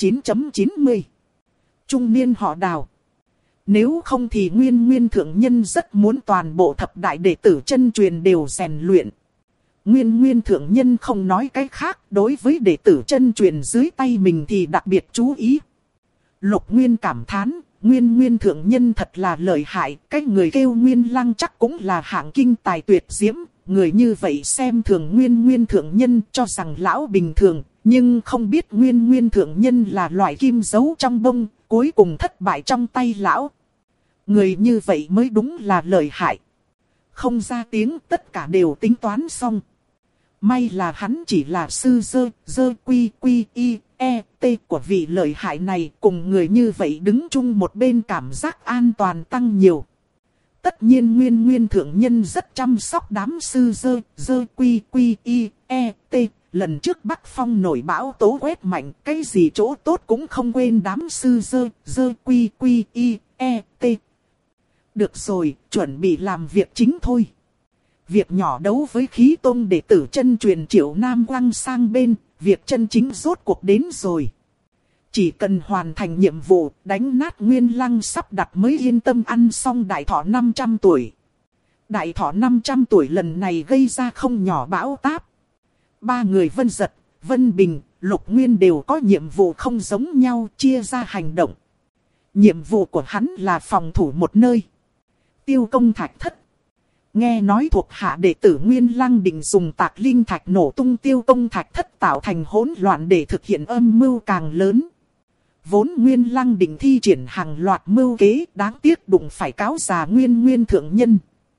[SPEAKER 1] 89.90. Trung niên họ Đào. Nếu không thì nguyên thượng nhân rất muốn toàn bộ thập đại đệ tử chân truyền đều rèn luyện. Nguyên thượng nhân không nói cái khác, đối với đệ tử chân truyền dưới tay mình thì đặc biệt chú ý. Lục Nguyên cảm thán, nguyên thượng nhân thật là lợi hại, cái người kêu Nguyên Lăng chắc cũng là hạng kinh tài tuyệt diễm. Người như vậy xem thường nguyên thượng nhân cho rằng lão bình thường, nhưng không biết nguyên thượng nhân là loại kim giấu trong bông, cuối cùng thất bại trong tay lão. Người như vậy mới đúng là lợi hại. Không ra tiếng tất cả đều tính toán xong. May là hắn chỉ là sư dơ quy y e t của vị lợi hại này, cùng người như vậy đứng chung một bên cảm giác an toàn tăng nhiều. Tất nhiên nguyên thượng nhân rất chăm sóc đám sư dơ quy y e t. Lần trước Bắc Phong nổi bão tố quét mạnh, cái gì chỗ tốt cũng không quên đám sư dơ quy y e t. Được rồi, chuẩn bị làm việc chính thôi. Việc nhỏ đấu với khí tông đệ tử chân truyền Triệu Nam quăng sang bên, việc chân chính rốt cuộc đến rồi. Chỉ cần hoàn thành nhiệm vụ, đánh nát Nguyên Lăng sắp đặt mới yên tâm ăn xong đại thọ 500 tuổi. Đại thọ 500 tuổi lần này gây ra không nhỏ bão táp. 3 người Vân Giật, Vân Bình, Lục Nguyên đều có nhiệm vụ không giống nhau, chia ra hành động. Nhiệm vụ của hắn là phòng thủ một nơi. Tiêu Công Thạch Thất. Nghe nói thuộc hạ đệ tử Nguyên Lăng định dùng tạc linh thạch nổ tung Tiêu Công Thạch Thất tạo thành hỗn loạn để thực hiện âm mưu càng lớn. Vốn Nguyên Lăng định thi triển hàng loạt mưu kế, đáng tiếc đụng phải cáo già nguyên thượng nhân.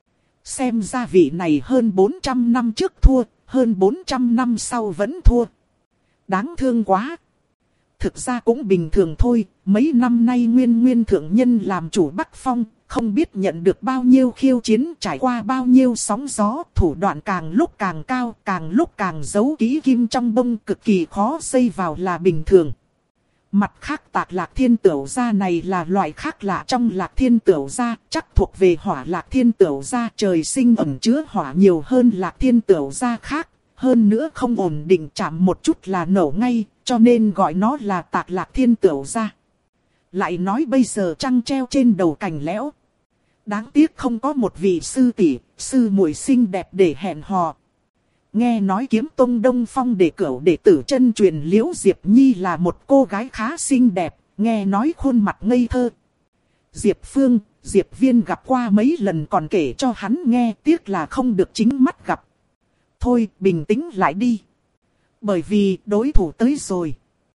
[SPEAKER 1] Xem ra vị này hơn 400 năm trước thua, hơn 400 năm sau vẫn thua. Đáng thương quá. Thực ra cũng bình thường thôi, mấy năm nay nguyên thượng nhân làm chủ Bắc Phong, không biết nhận được bao nhiêu khiêu chiến, trải qua bao nhiêu sóng gió, thủ đoạn càng lúc càng cao, càng lúc càng giấu kỹ kim trong bông, cực kỳ khó xây vào là bình thường. Mặt khác Tạc Lạc Thiên Tửu Gia này là loại khác lạ trong Lạc Thiên Tửu Gia, chắc thuộc về hỏa Lạc Thiên Tửu Gia, trời sinh ẩn chứa hỏa nhiều hơn Lạc Thiên Tửu Gia khác, hơn nữa không ổn định, chạm một chút là nổ ngay, cho nên gọi nó là Tạc Lạc Thiên Tửu Gia. Lại nói bây giờ trăng treo trên đầu cành lẽo. Đáng tiếc không có một vị sư tỷ, sư muội xinh đẹp để hẹn hò. Nghe nói Kiếm Tông Đông Phong đệ cửu đệ tử chân truyền Liễu Diệp Nhi là một cô gái khá xinh đẹp, nghe nói khuôn mặt ngây thơ. Diệp Phương, Diệp Viên gặp qua mấy lần còn kể cho hắn nghe, tiếc là không được chính mắt gặp. thôi bình tĩnh lại đi. Bởi vì đối thủ tới rồi.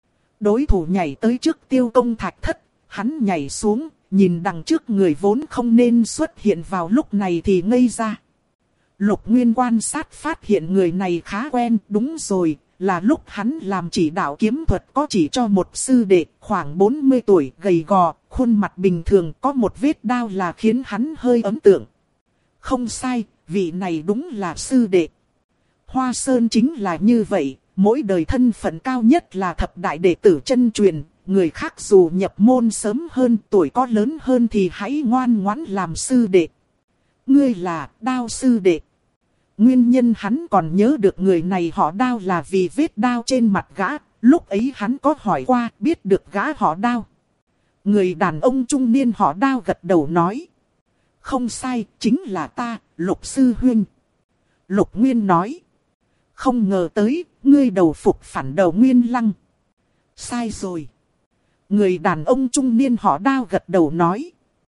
[SPEAKER 1] Đối thủ nhảy tới trước Tiêu Công Thạch thất, hắn nhảy xuống, nhìn đằng trước người vốn không nên xuất hiện vào lúc này thì ngây ra. Lục Nguyên quan sát phát hiện người này khá quen, đúng rồi, là lúc hắn làm chỉ đạo kiếm thuật có chỉ cho một sư đệ, khoảng 40 tuổi, gầy gò, khuôn mặt bình thường, có một vết đao là khiến hắn hơi ấn tượng. Không sai, vị này đúng là sư đệ. Hoa Sơn chính là như vậy, mỗi đời thân phận cao nhất là thập đại đệ tử chân truyền, người khác dù nhập môn sớm hơn, tuổi có lớn hơn thì hãy ngoan ngoãn làm sư đệ. Ngươi là Đao sư đệ. Nguyên nhân hắn còn nhớ được người này họ Đao là vì vết đao trên mặt gã, lúc ấy hắn có hỏi qua, biết được gã họ Đao. Người đàn ông trung niên họ Đao gật đầu nói. Không sai, chính là ta, Lục sư huynh. Lục Nguyên nói. Không ngờ tới, ngươi đầu phục phản đầu Nguyên Lăng. Sai rồi. Người đàn ông trung niên họ Đao gật đầu nói.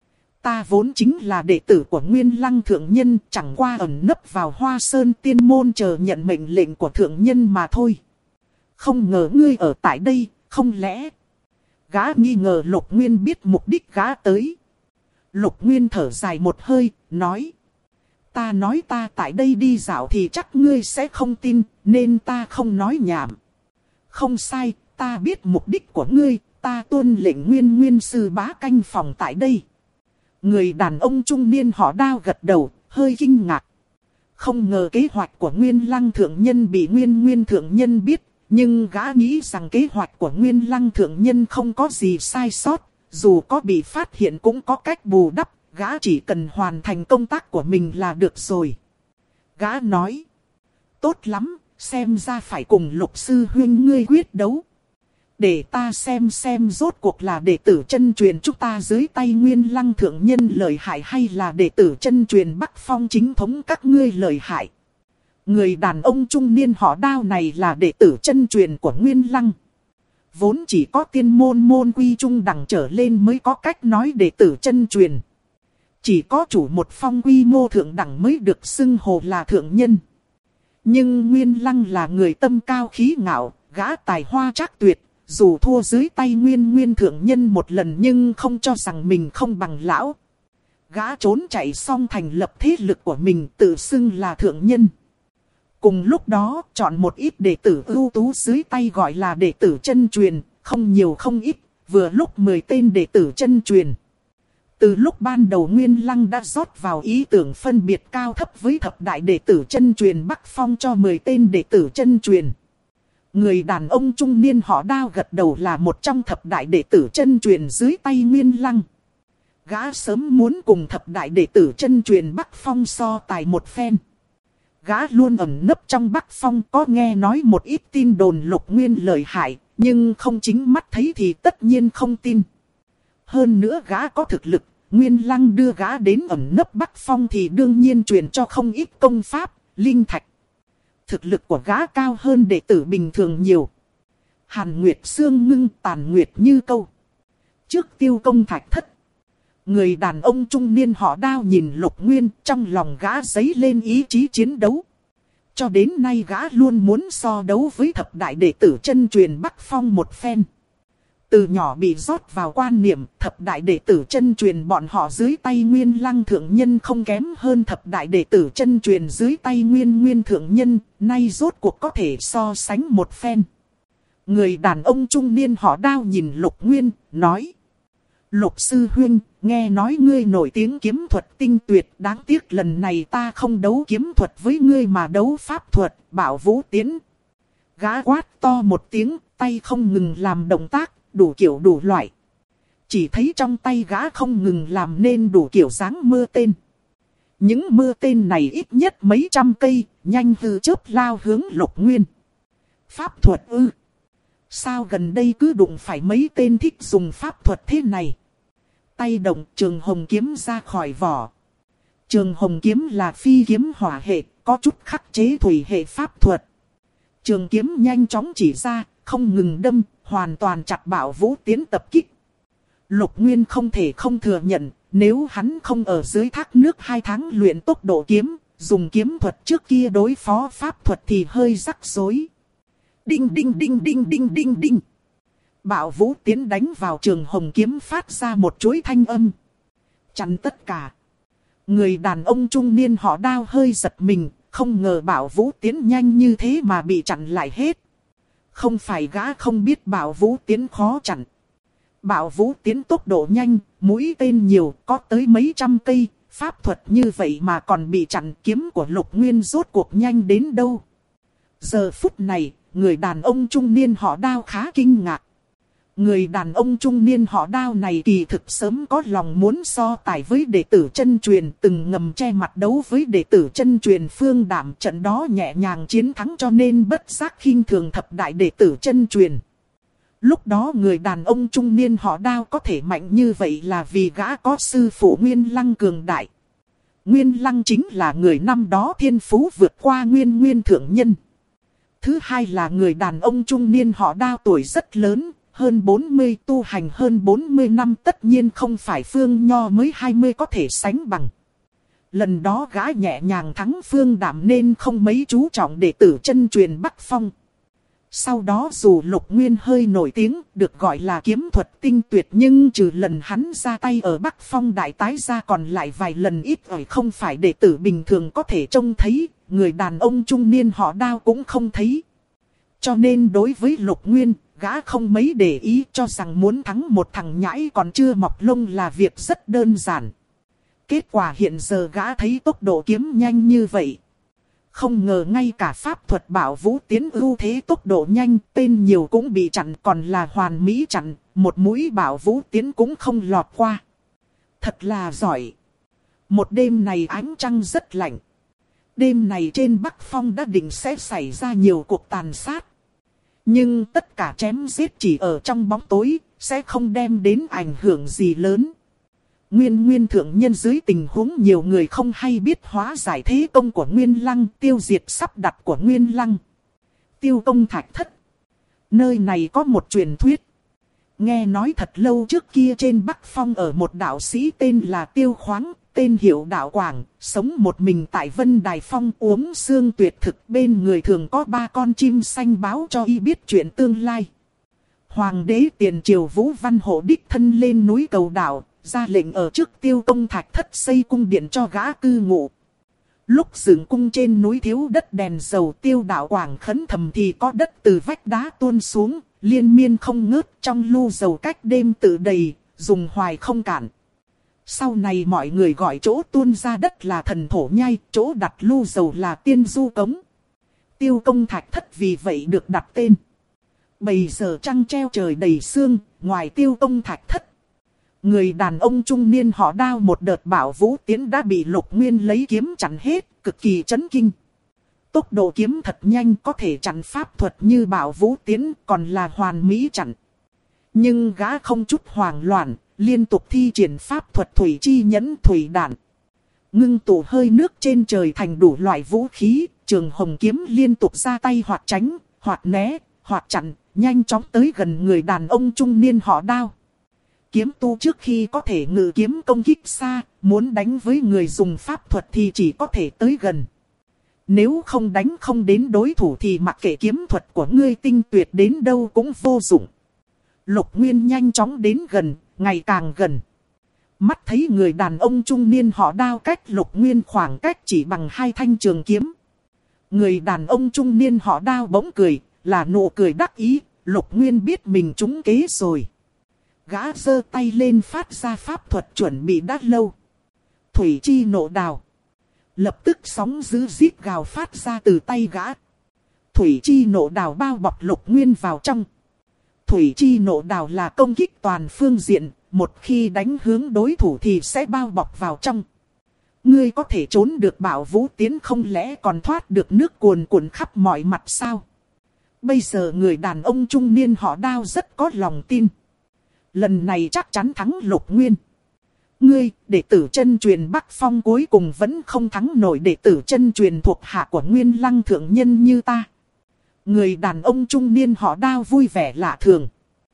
[SPEAKER 1] Ta vốn chính là đệ tử của Nguyên Lăng thượng nhân, chẳng qua ẩn nấp vào Hoa Sơn tiên môn chờ nhận mệnh lệnh của thượng nhân mà thôi. Không ngờ ngươi ở tại đây, không lẽ? Gã nghi ngờ Lục Nguyên biết mục đích gã tới. Lục Nguyên thở dài một hơi, nói. Ta nói ta tại đây đi dạo thì chắc ngươi sẽ không tin, nên ta không nói nhảm. Không sai, ta biết mục đích của ngươi, ta tuân lệnh Nguyên sư bá canh phòng tại đây. Người đàn ông trung niên họ Đao gật đầu, hơi kinh ngạc. Không ngờ kế hoạch của Nguyên Lăng thượng nhân bị Nguyên thượng nhân biết, nhưng gã nghĩ rằng kế hoạch của Nguyên Lăng thượng nhân không có gì sai sót, dù có bị phát hiện cũng có cách bù đắp, gã chỉ cần hoàn thành công tác của mình là được rồi. Gã nói, tốt lắm, xem ra phải cùng Lục sư huynh ngươi quyết đấu. Để ta xem rốt cuộc là đệ tử chân truyền chúng ta dưới tay Nguyên Lăng thượng nhân lợi hại hay là đệ tử chân truyền Bắc Phong chính thống các ngươi lợi hại. Người đàn ông trung niên họ Đao này là đệ tử chân truyền của Nguyên Lăng. Vốn chỉ có tiên môn quy trung đẳng trở lên mới có cách nói đệ tử chân truyền. Chỉ có chủ một phong quy mô thượng đẳng mới được xưng hồ là thượng nhân. Nhưng Nguyên Lăng là người tâm cao khí ngạo, gã tài hoa trác tuyệt. Dù thua dưới tay Nguyên thượng nhân một lần nhưng không cho rằng mình không bằng lão. Gã trốn chạy xong thành lập thế lực của mình tự xưng là thượng nhân. Cùng lúc đó chọn một ít đệ tử ưu tú dưới tay gọi là đệ tử chân truyền, không nhiều không ít, vừa lúc 10 tên đệ tử chân truyền. Từ lúc ban đầu Nguyên Lăng đã rót vào ý tưởng phân biệt cao thấp với thập đại đệ tử chân truyền Bắc Phong cho 10 tên đệ tử chân truyền. Người đàn ông trung niên họ Đao gật đầu là một trong thập đại đệ tử chân truyền dưới tay Nguyên Lăng. Gã sớm muốn cùng thập đại đệ tử chân truyền Bắc Phong so tài một phen. Gã luôn ẩn nấp trong Bắc Phong, có nghe nói một ít tin đồn Lục Nguyên lợi hại, nhưng không chính mắt thấy thì tất nhiên không tin. Hơn nữa gã có thực lực, Nguyên Lăng đưa gã đến ẩn nấp Bắc Phong thì đương nhiên truyền cho không ít công pháp, linh thạch. Thực lực của gã cao hơn đệ tử bình thường nhiều. Hàn Nguyệt Sương Ngưng, Tàn Nguyệt Như Câu. Trước Tiêu Công Thạch thất, người đàn ông trung niên họ Đao nhìn Lục Nguyên, trong lòng gã dấy lên ý chí chiến đấu. Cho đến nay gã luôn muốn so đấu với thập đại đệ tử chân truyền Bắc Phong một phen. Từ nhỏ bị rót vào quan niệm thập đại đệ tử chân truyền bọn họ dưới tay Nguyên Lăng thượng nhân không kém hơn thập đại đệ tử chân truyền dưới tay Nguyên thượng nhân, nay rốt cuộc có thể so sánh một phen. Người đàn ông trung niên họ Đao nhìn Lục Nguyên, nói. Lục sư huynh, nghe nói ngươi nổi tiếng kiếm thuật tinh tuyệt, đáng tiếc lần này ta không đấu kiếm thuật với ngươi mà đấu pháp thuật, Bảo Vũ Tiến. Gã quát to một tiếng, tay không ngừng làm động tác, đủ kiểu đủ loại. Chỉ thấy trong tay gã không ngừng làm nên đủ kiểu dáng mưa tên. Những mưa tên này ít nhất mấy trăm cây, nhanh như chớp lao hướng Lục Nguyên. Pháp thuật ư? Sao gần đây cứ đụng phải mấy tên thích dùng pháp thuật thế này? Tay động Trường Hồng kiếm ra khỏi vỏ. Trường Hồng kiếm là phi kiếm hỏa hệ, có chút khắc chế thủy hệ pháp thuật. Trường kiếm nhanh chóng chỉ ra, không ngừng đâm, hoàn toàn chặt Bảo Vũ Tiến tập kích. Lục Nguyên không thể không thừa nhận, nếu hắn không ở dưới thác nước 2 tháng luyện tốc độ kiếm, Dùng kiếm thuật trước kia đối phó pháp thuật thì hơi rắc rối. Đinh đinh đinh đinh đinh đinh đinh. Bảo Vũ Tiến đánh vào trường hồng kiếm phát ra một chuỗi thanh âm. Chặn tất cả. Người đàn ông trung niên họ Đao hơi giật mình, không ngờ Bảo Vũ Tiến nhanh như thế mà bị chặn lại hết. Không phải gã không biết Bảo Vũ Tiến khó chặn. Bảo Vũ Tiến tốc độ nhanh, mũi tên nhiều, có tới mấy trăm cây, pháp thuật như vậy mà còn bị chặn, kiếm của Lục Nguyên rốt cuộc nhanh đến đâu. Giờ phút này, người đàn ông trung niên họ Đao khá kinh ngạc. Người đàn ông trung niên họ Đao này kỳ thực sớm có lòng muốn so tài với đệ tử chân truyền, từng ngầm che mặt đấu với đệ tử chân truyền Phương Đảm, trận đó nhẹ nhàng chiến thắng cho nên bất giác khinh thường thập đại đệ tử chân truyền. Lúc đó người đàn ông trung niên họ Đao có thể mạnh như vậy là vì gã có sư phụ Nguyên Lăng cường đại. Nguyên Lăng chính là người năm đó thiên phú vượt qua Nguyên thượng nhân. Thứ hai là người đàn ông trung niên họ Đao tuổi rất lớn, hơn 40, tu hành hơn 40 năm, tất nhiên không phải Phương Nho mới 20 có thể sánh bằng. Lần đó gã nhẹ nhàng thắng Phương Đảm nên không mấy chú trọng đệ tử chân truyền Bắc Phong. Sau đó dù Lục Nguyên hơi nổi tiếng, được gọi là kiếm thuật tinh tuyệt, nhưng trừ lần hắn ra tay ở Bắc Phong đại tái ra còn lại vài lần ít ỏi không phải đệ tử bình thường có thể trông thấy, người đàn ông trung niên họ Đao cũng không thấy. Cho nên đối với Lục Nguyên, gã không mấy để ý, cho rằng muốn thắng một thằng nhãi còn chưa mọc lông là việc rất đơn giản. Kết quả hiện giờ gã thấy tốc độ kiếm nhanh như vậy. Không ngờ ngay cả pháp thuật Bảo Vũ Tiến ưu thế tốc độ nhanh, tên nhiều cũng bị chặn, còn là hoàn mỹ chặn, một mũi Bảo Vũ Tiến cũng không lọt qua. Thật là giỏi. Một đêm này ánh trăng rất lạnh. Đêm này trên Bắc Phong đã định sẽ xảy ra nhiều cuộc tàn sát. Nhưng tất cả chém giết chỉ ở trong bóng tối, sẽ không đem đến ảnh hưởng gì lớn. Nguyên thượng nhân dưới tình huống nhiều người không hay biết hóa giải thế công của Nguyên Lăng, tiêu diệt sắp đặt của Nguyên Lăng. Tiêu công thạch thất. Nơi này có một truyền thuyết. Nghe nói thật lâu trước kia trên Bắc Phong ở một đạo sĩ tên là Tiêu Khoáng, tên hiệu Đạo Quảng, sống một mình tại Vân Đài Phong uống xương tuyệt thực, bên người thường có 3 con chim xanh báo cho y biết chuyện tương lai. Hoàng đế tiền triều Vũ Văn Hộ đích thân lên núi cầu đạo, ra lệnh ở trước Tiêu công thạch thất xây cung điện cho gã cư ngụ. Lúc dựng cung trên núi thiếu đất đèn dầu, Tiêu Đạo Quảng khấn thầm thì có đất từ vách đá tuôn xuống, liên miên không ngớt, trong lu dầu cách đêm tự đầy, dùng hoài không cạn. Sau này mọi người gọi chỗ tuôn ra đất là Thần Thổ Nhai, chỗ đặt lu dầu là Tiên Du Cống. Tiêu công thạch thất vì vậy được đặt tên. Bây giờ trăng treo trời đầy sương, ngoài Tiêu công thạch thất, người đàn ông trung niên họ Đao một đợt Bảo Vũ Tiến đã bị Lục Nguyên lấy kiếm chặn hết, cực kỳ chấn kinh. Tốc độ kiếm thật nhanh, có thể chặn pháp thuật như Bảo Vũ Tiến, còn là hoàn mỹ chặn. Nhưng gã không chút hoảng loạn, liên tục thi triển pháp thuật thủy chi nhẫn thủy đạn. Ngưng tụ hơi nước trên trời thành đủ loại vũ khí, trường hồng kiếm liên tục ra tay hoặc tránh, hoặc né, hoặc chặn, nhanh chóng tới gần người đàn ông trung niên họ Đao. Kiếm tu trước khi có thể ngự kiếm công kích xa, muốn đánh với người dùng pháp thuật thì chỉ có thể tới gần. Nếu không đánh không đến đối thủ thì mặc kệ kiếm thuật của ngươi tinh tuyệt đến đâu cũng vô dụng. Lục Nguyên nhanh chóng đến gần, ngày càng gần. Mắt thấy người đàn ông trung niên họ Đao cách Lục Nguyên khoảng cách chỉ bằng 2 thanh trường kiếm. Người đàn ông trung niên họ Đao bỗng cười, là nụ cười đắc ý, Lục Nguyên biết mình trúng kế rồi. Gã giơ tay lên phát ra pháp thuật chuẩn bị đã lâu. Thủy chi nộ đào. Lập tức sóng dữ rít gào phát ra từ tay gã. Thủy chi nộ đào bao bọc Lục Nguyên vào trong. Thủy chi nộ đào là công kích toàn phương diện, một khi đánh hướng đối thủ thì sẽ bao bọc vào trong. Ngươi có thể trốn được Bảo Vũ Tiến, không lẽ còn thoát được nước cuồn cuộn khắp mọi mặt sao? Bây giờ người đàn ông trung niên họ Đao rất có lòng tin. Lần này chắc chắn thắng Lục Nguyên. Ngươi, đệ tử chân truyền Bắc Phong cuối cùng vẫn không thắng nổi đệ tử chân truyền thuộc hạ của Nguyên Lăng thượng nhân như ta. Người đàn ông trung niên họ Đao vui vẻ lạ thường.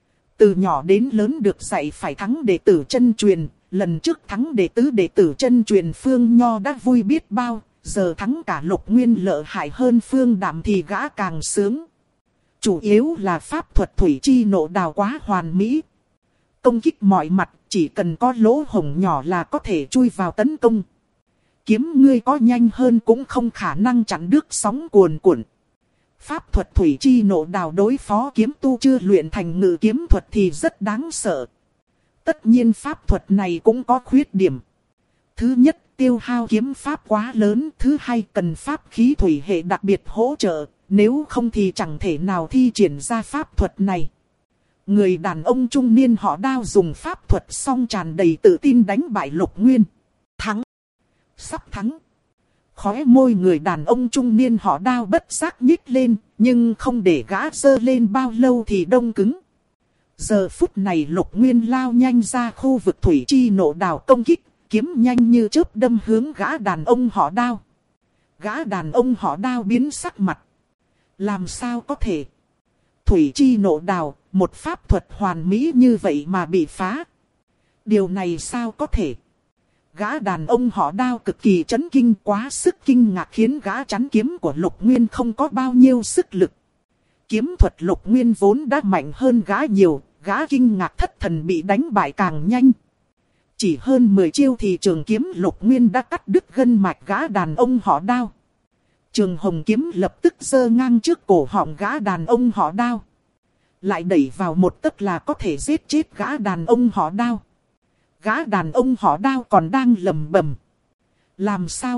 [SPEAKER 1] Từ nhỏ đến lớn được dạy phải thắng đệ tử chân truyền, lần trước thắng đệ tử chân truyền Phương Nho đã vui biết bao, giờ thắng cả Lục Nguyên lợi hại hơn Phương Đạm thì gã càng sướng. Chủ yếu là pháp thuật thủy chi nộ đào quá hoàn mỹ. Công kích mọi mặt, chỉ cần có lỗ hổng nhỏ là có thể chui vào tấn công. Kiếm ngươi có nhanh hơn cũng không khả năng chặn được sóng cuồn cuộn. Pháp thuật thủy chi nộ đào đối phó kiếm tu chưa luyện thành ngự kiếm thuật thì rất đáng sợ. Tất nhiên pháp thuật này cũng có khuyết điểm. Thứ nhất, tiêu hao kiếm pháp quá lớn. Thứ hai, cần pháp khí thủy hệ đặc biệt hỗ trợ. Nếu không thì chẳng thể nào thi triển ra pháp thuật này. Người đàn ông trung niên họ Đao dùng pháp thuật xong tràn đầy tự tin đánh bại Lục Nguyên. Thắng. Sắp thắng. Khóe môi người đàn ông trung niên họ Đao bất giác nhích lên, nhưng không để gã giơ lên bao lâu thì đông cứng. Giờ phút này Lục Nguyên lao nhanh ra khu vực thủy chi nộ đào công kích, kiếm nhanh như chớp đâm hướng gã đàn ông họ Đao. Gã đàn ông họ Đao biến sắc mặt. Làm sao có thể? Thủy chi nộ đào, một pháp thuật hoàn mỹ như vậy mà bị phá. Điều này sao có thể? Gã đàn ông họ Đao cực kỳ chấn kinh, quá sức kinh ngạc khiến gã chắn kiếm của Lục Nguyên không có bao nhiêu sức lực. Kiếm thuật Lục Nguyên vốn đã mạnh hơn gã nhiều, gã kinh ngạc thất thần bị đánh bại càng nhanh. Chỉ hơn 10 chiêu thì trường kiếm Lục Nguyên đã cắt đứt gân mạch gã đàn ông họ Đao. Trường hồng kiếm lập tức giơ ngang trước cổ họng gã đàn ông họ Đao. Lại đẩy vào một tấc là có thể giết chết gã đàn ông họ Đao. Gã đàn ông họ Đao còn đang lầm bầm. Làm sao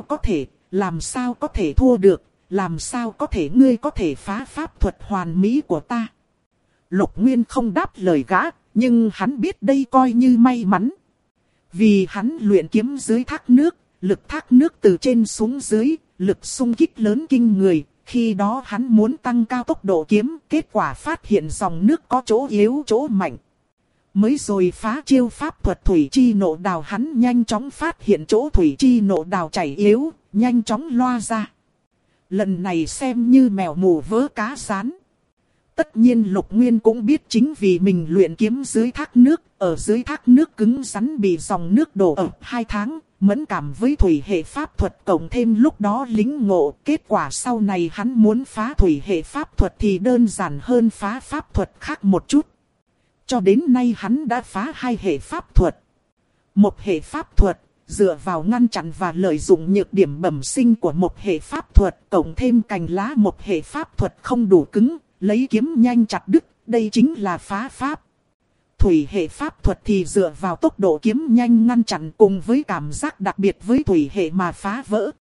[SPEAKER 1] có thể thua được, làm sao có thể ngươi có thể phá pháp thuật hoàn mỹ của ta. Lục Nguyên không đáp lời gã, nhưng hắn biết đây coi như may mắn. Vì hắn luyện kiếm dưới thác nước, lực thác nước từ trên xuống dưới, lực xung kích lớn kinh người. Khi đó hắn muốn tăng cao tốc độ kiếm, kết quả phát hiện dòng nước có chỗ yếu chỗ mạnh. Mới rồi phá chiêu pháp thuật thủy chi nộ đào hắn nhanh chóng phát hiện chỗ thủy chi nộ đào chảy yếu, nhanh chóng loa ra. Lần này xem như mèo mù vớ cá rán. Tất nhiên Lục Nguyên cũng biết chính vì mình luyện kiếm dưới thác nước, ở dưới thác nước cứng rắn bị dòng nước đổ ập 2 tháng, mẫn cảm với thủy hệ pháp thuật cộng thêm lúc đó lính ngộ. Kết quả sau này hắn muốn phá thủy hệ pháp thuật thì đơn giản hơn phá pháp thuật khác một chút. Cho đến nay hắn đã phá 2 hệ pháp thuật. Một hệ pháp thuật, dựa vào ngăn chặn và lợi dụng nhược điểm bẩm sinh của một hệ pháp thuật, cộng thêm cành lá một hệ pháp thuật không đủ cứng, lấy kiếm nhanh chặt đứt, đây chính là phá pháp. Thủy hệ pháp thuật thì dựa vào tốc độ kiếm nhanh ngăn chặn cùng với cảm giác đặc biệt với thủy hệ mà phá vỡ.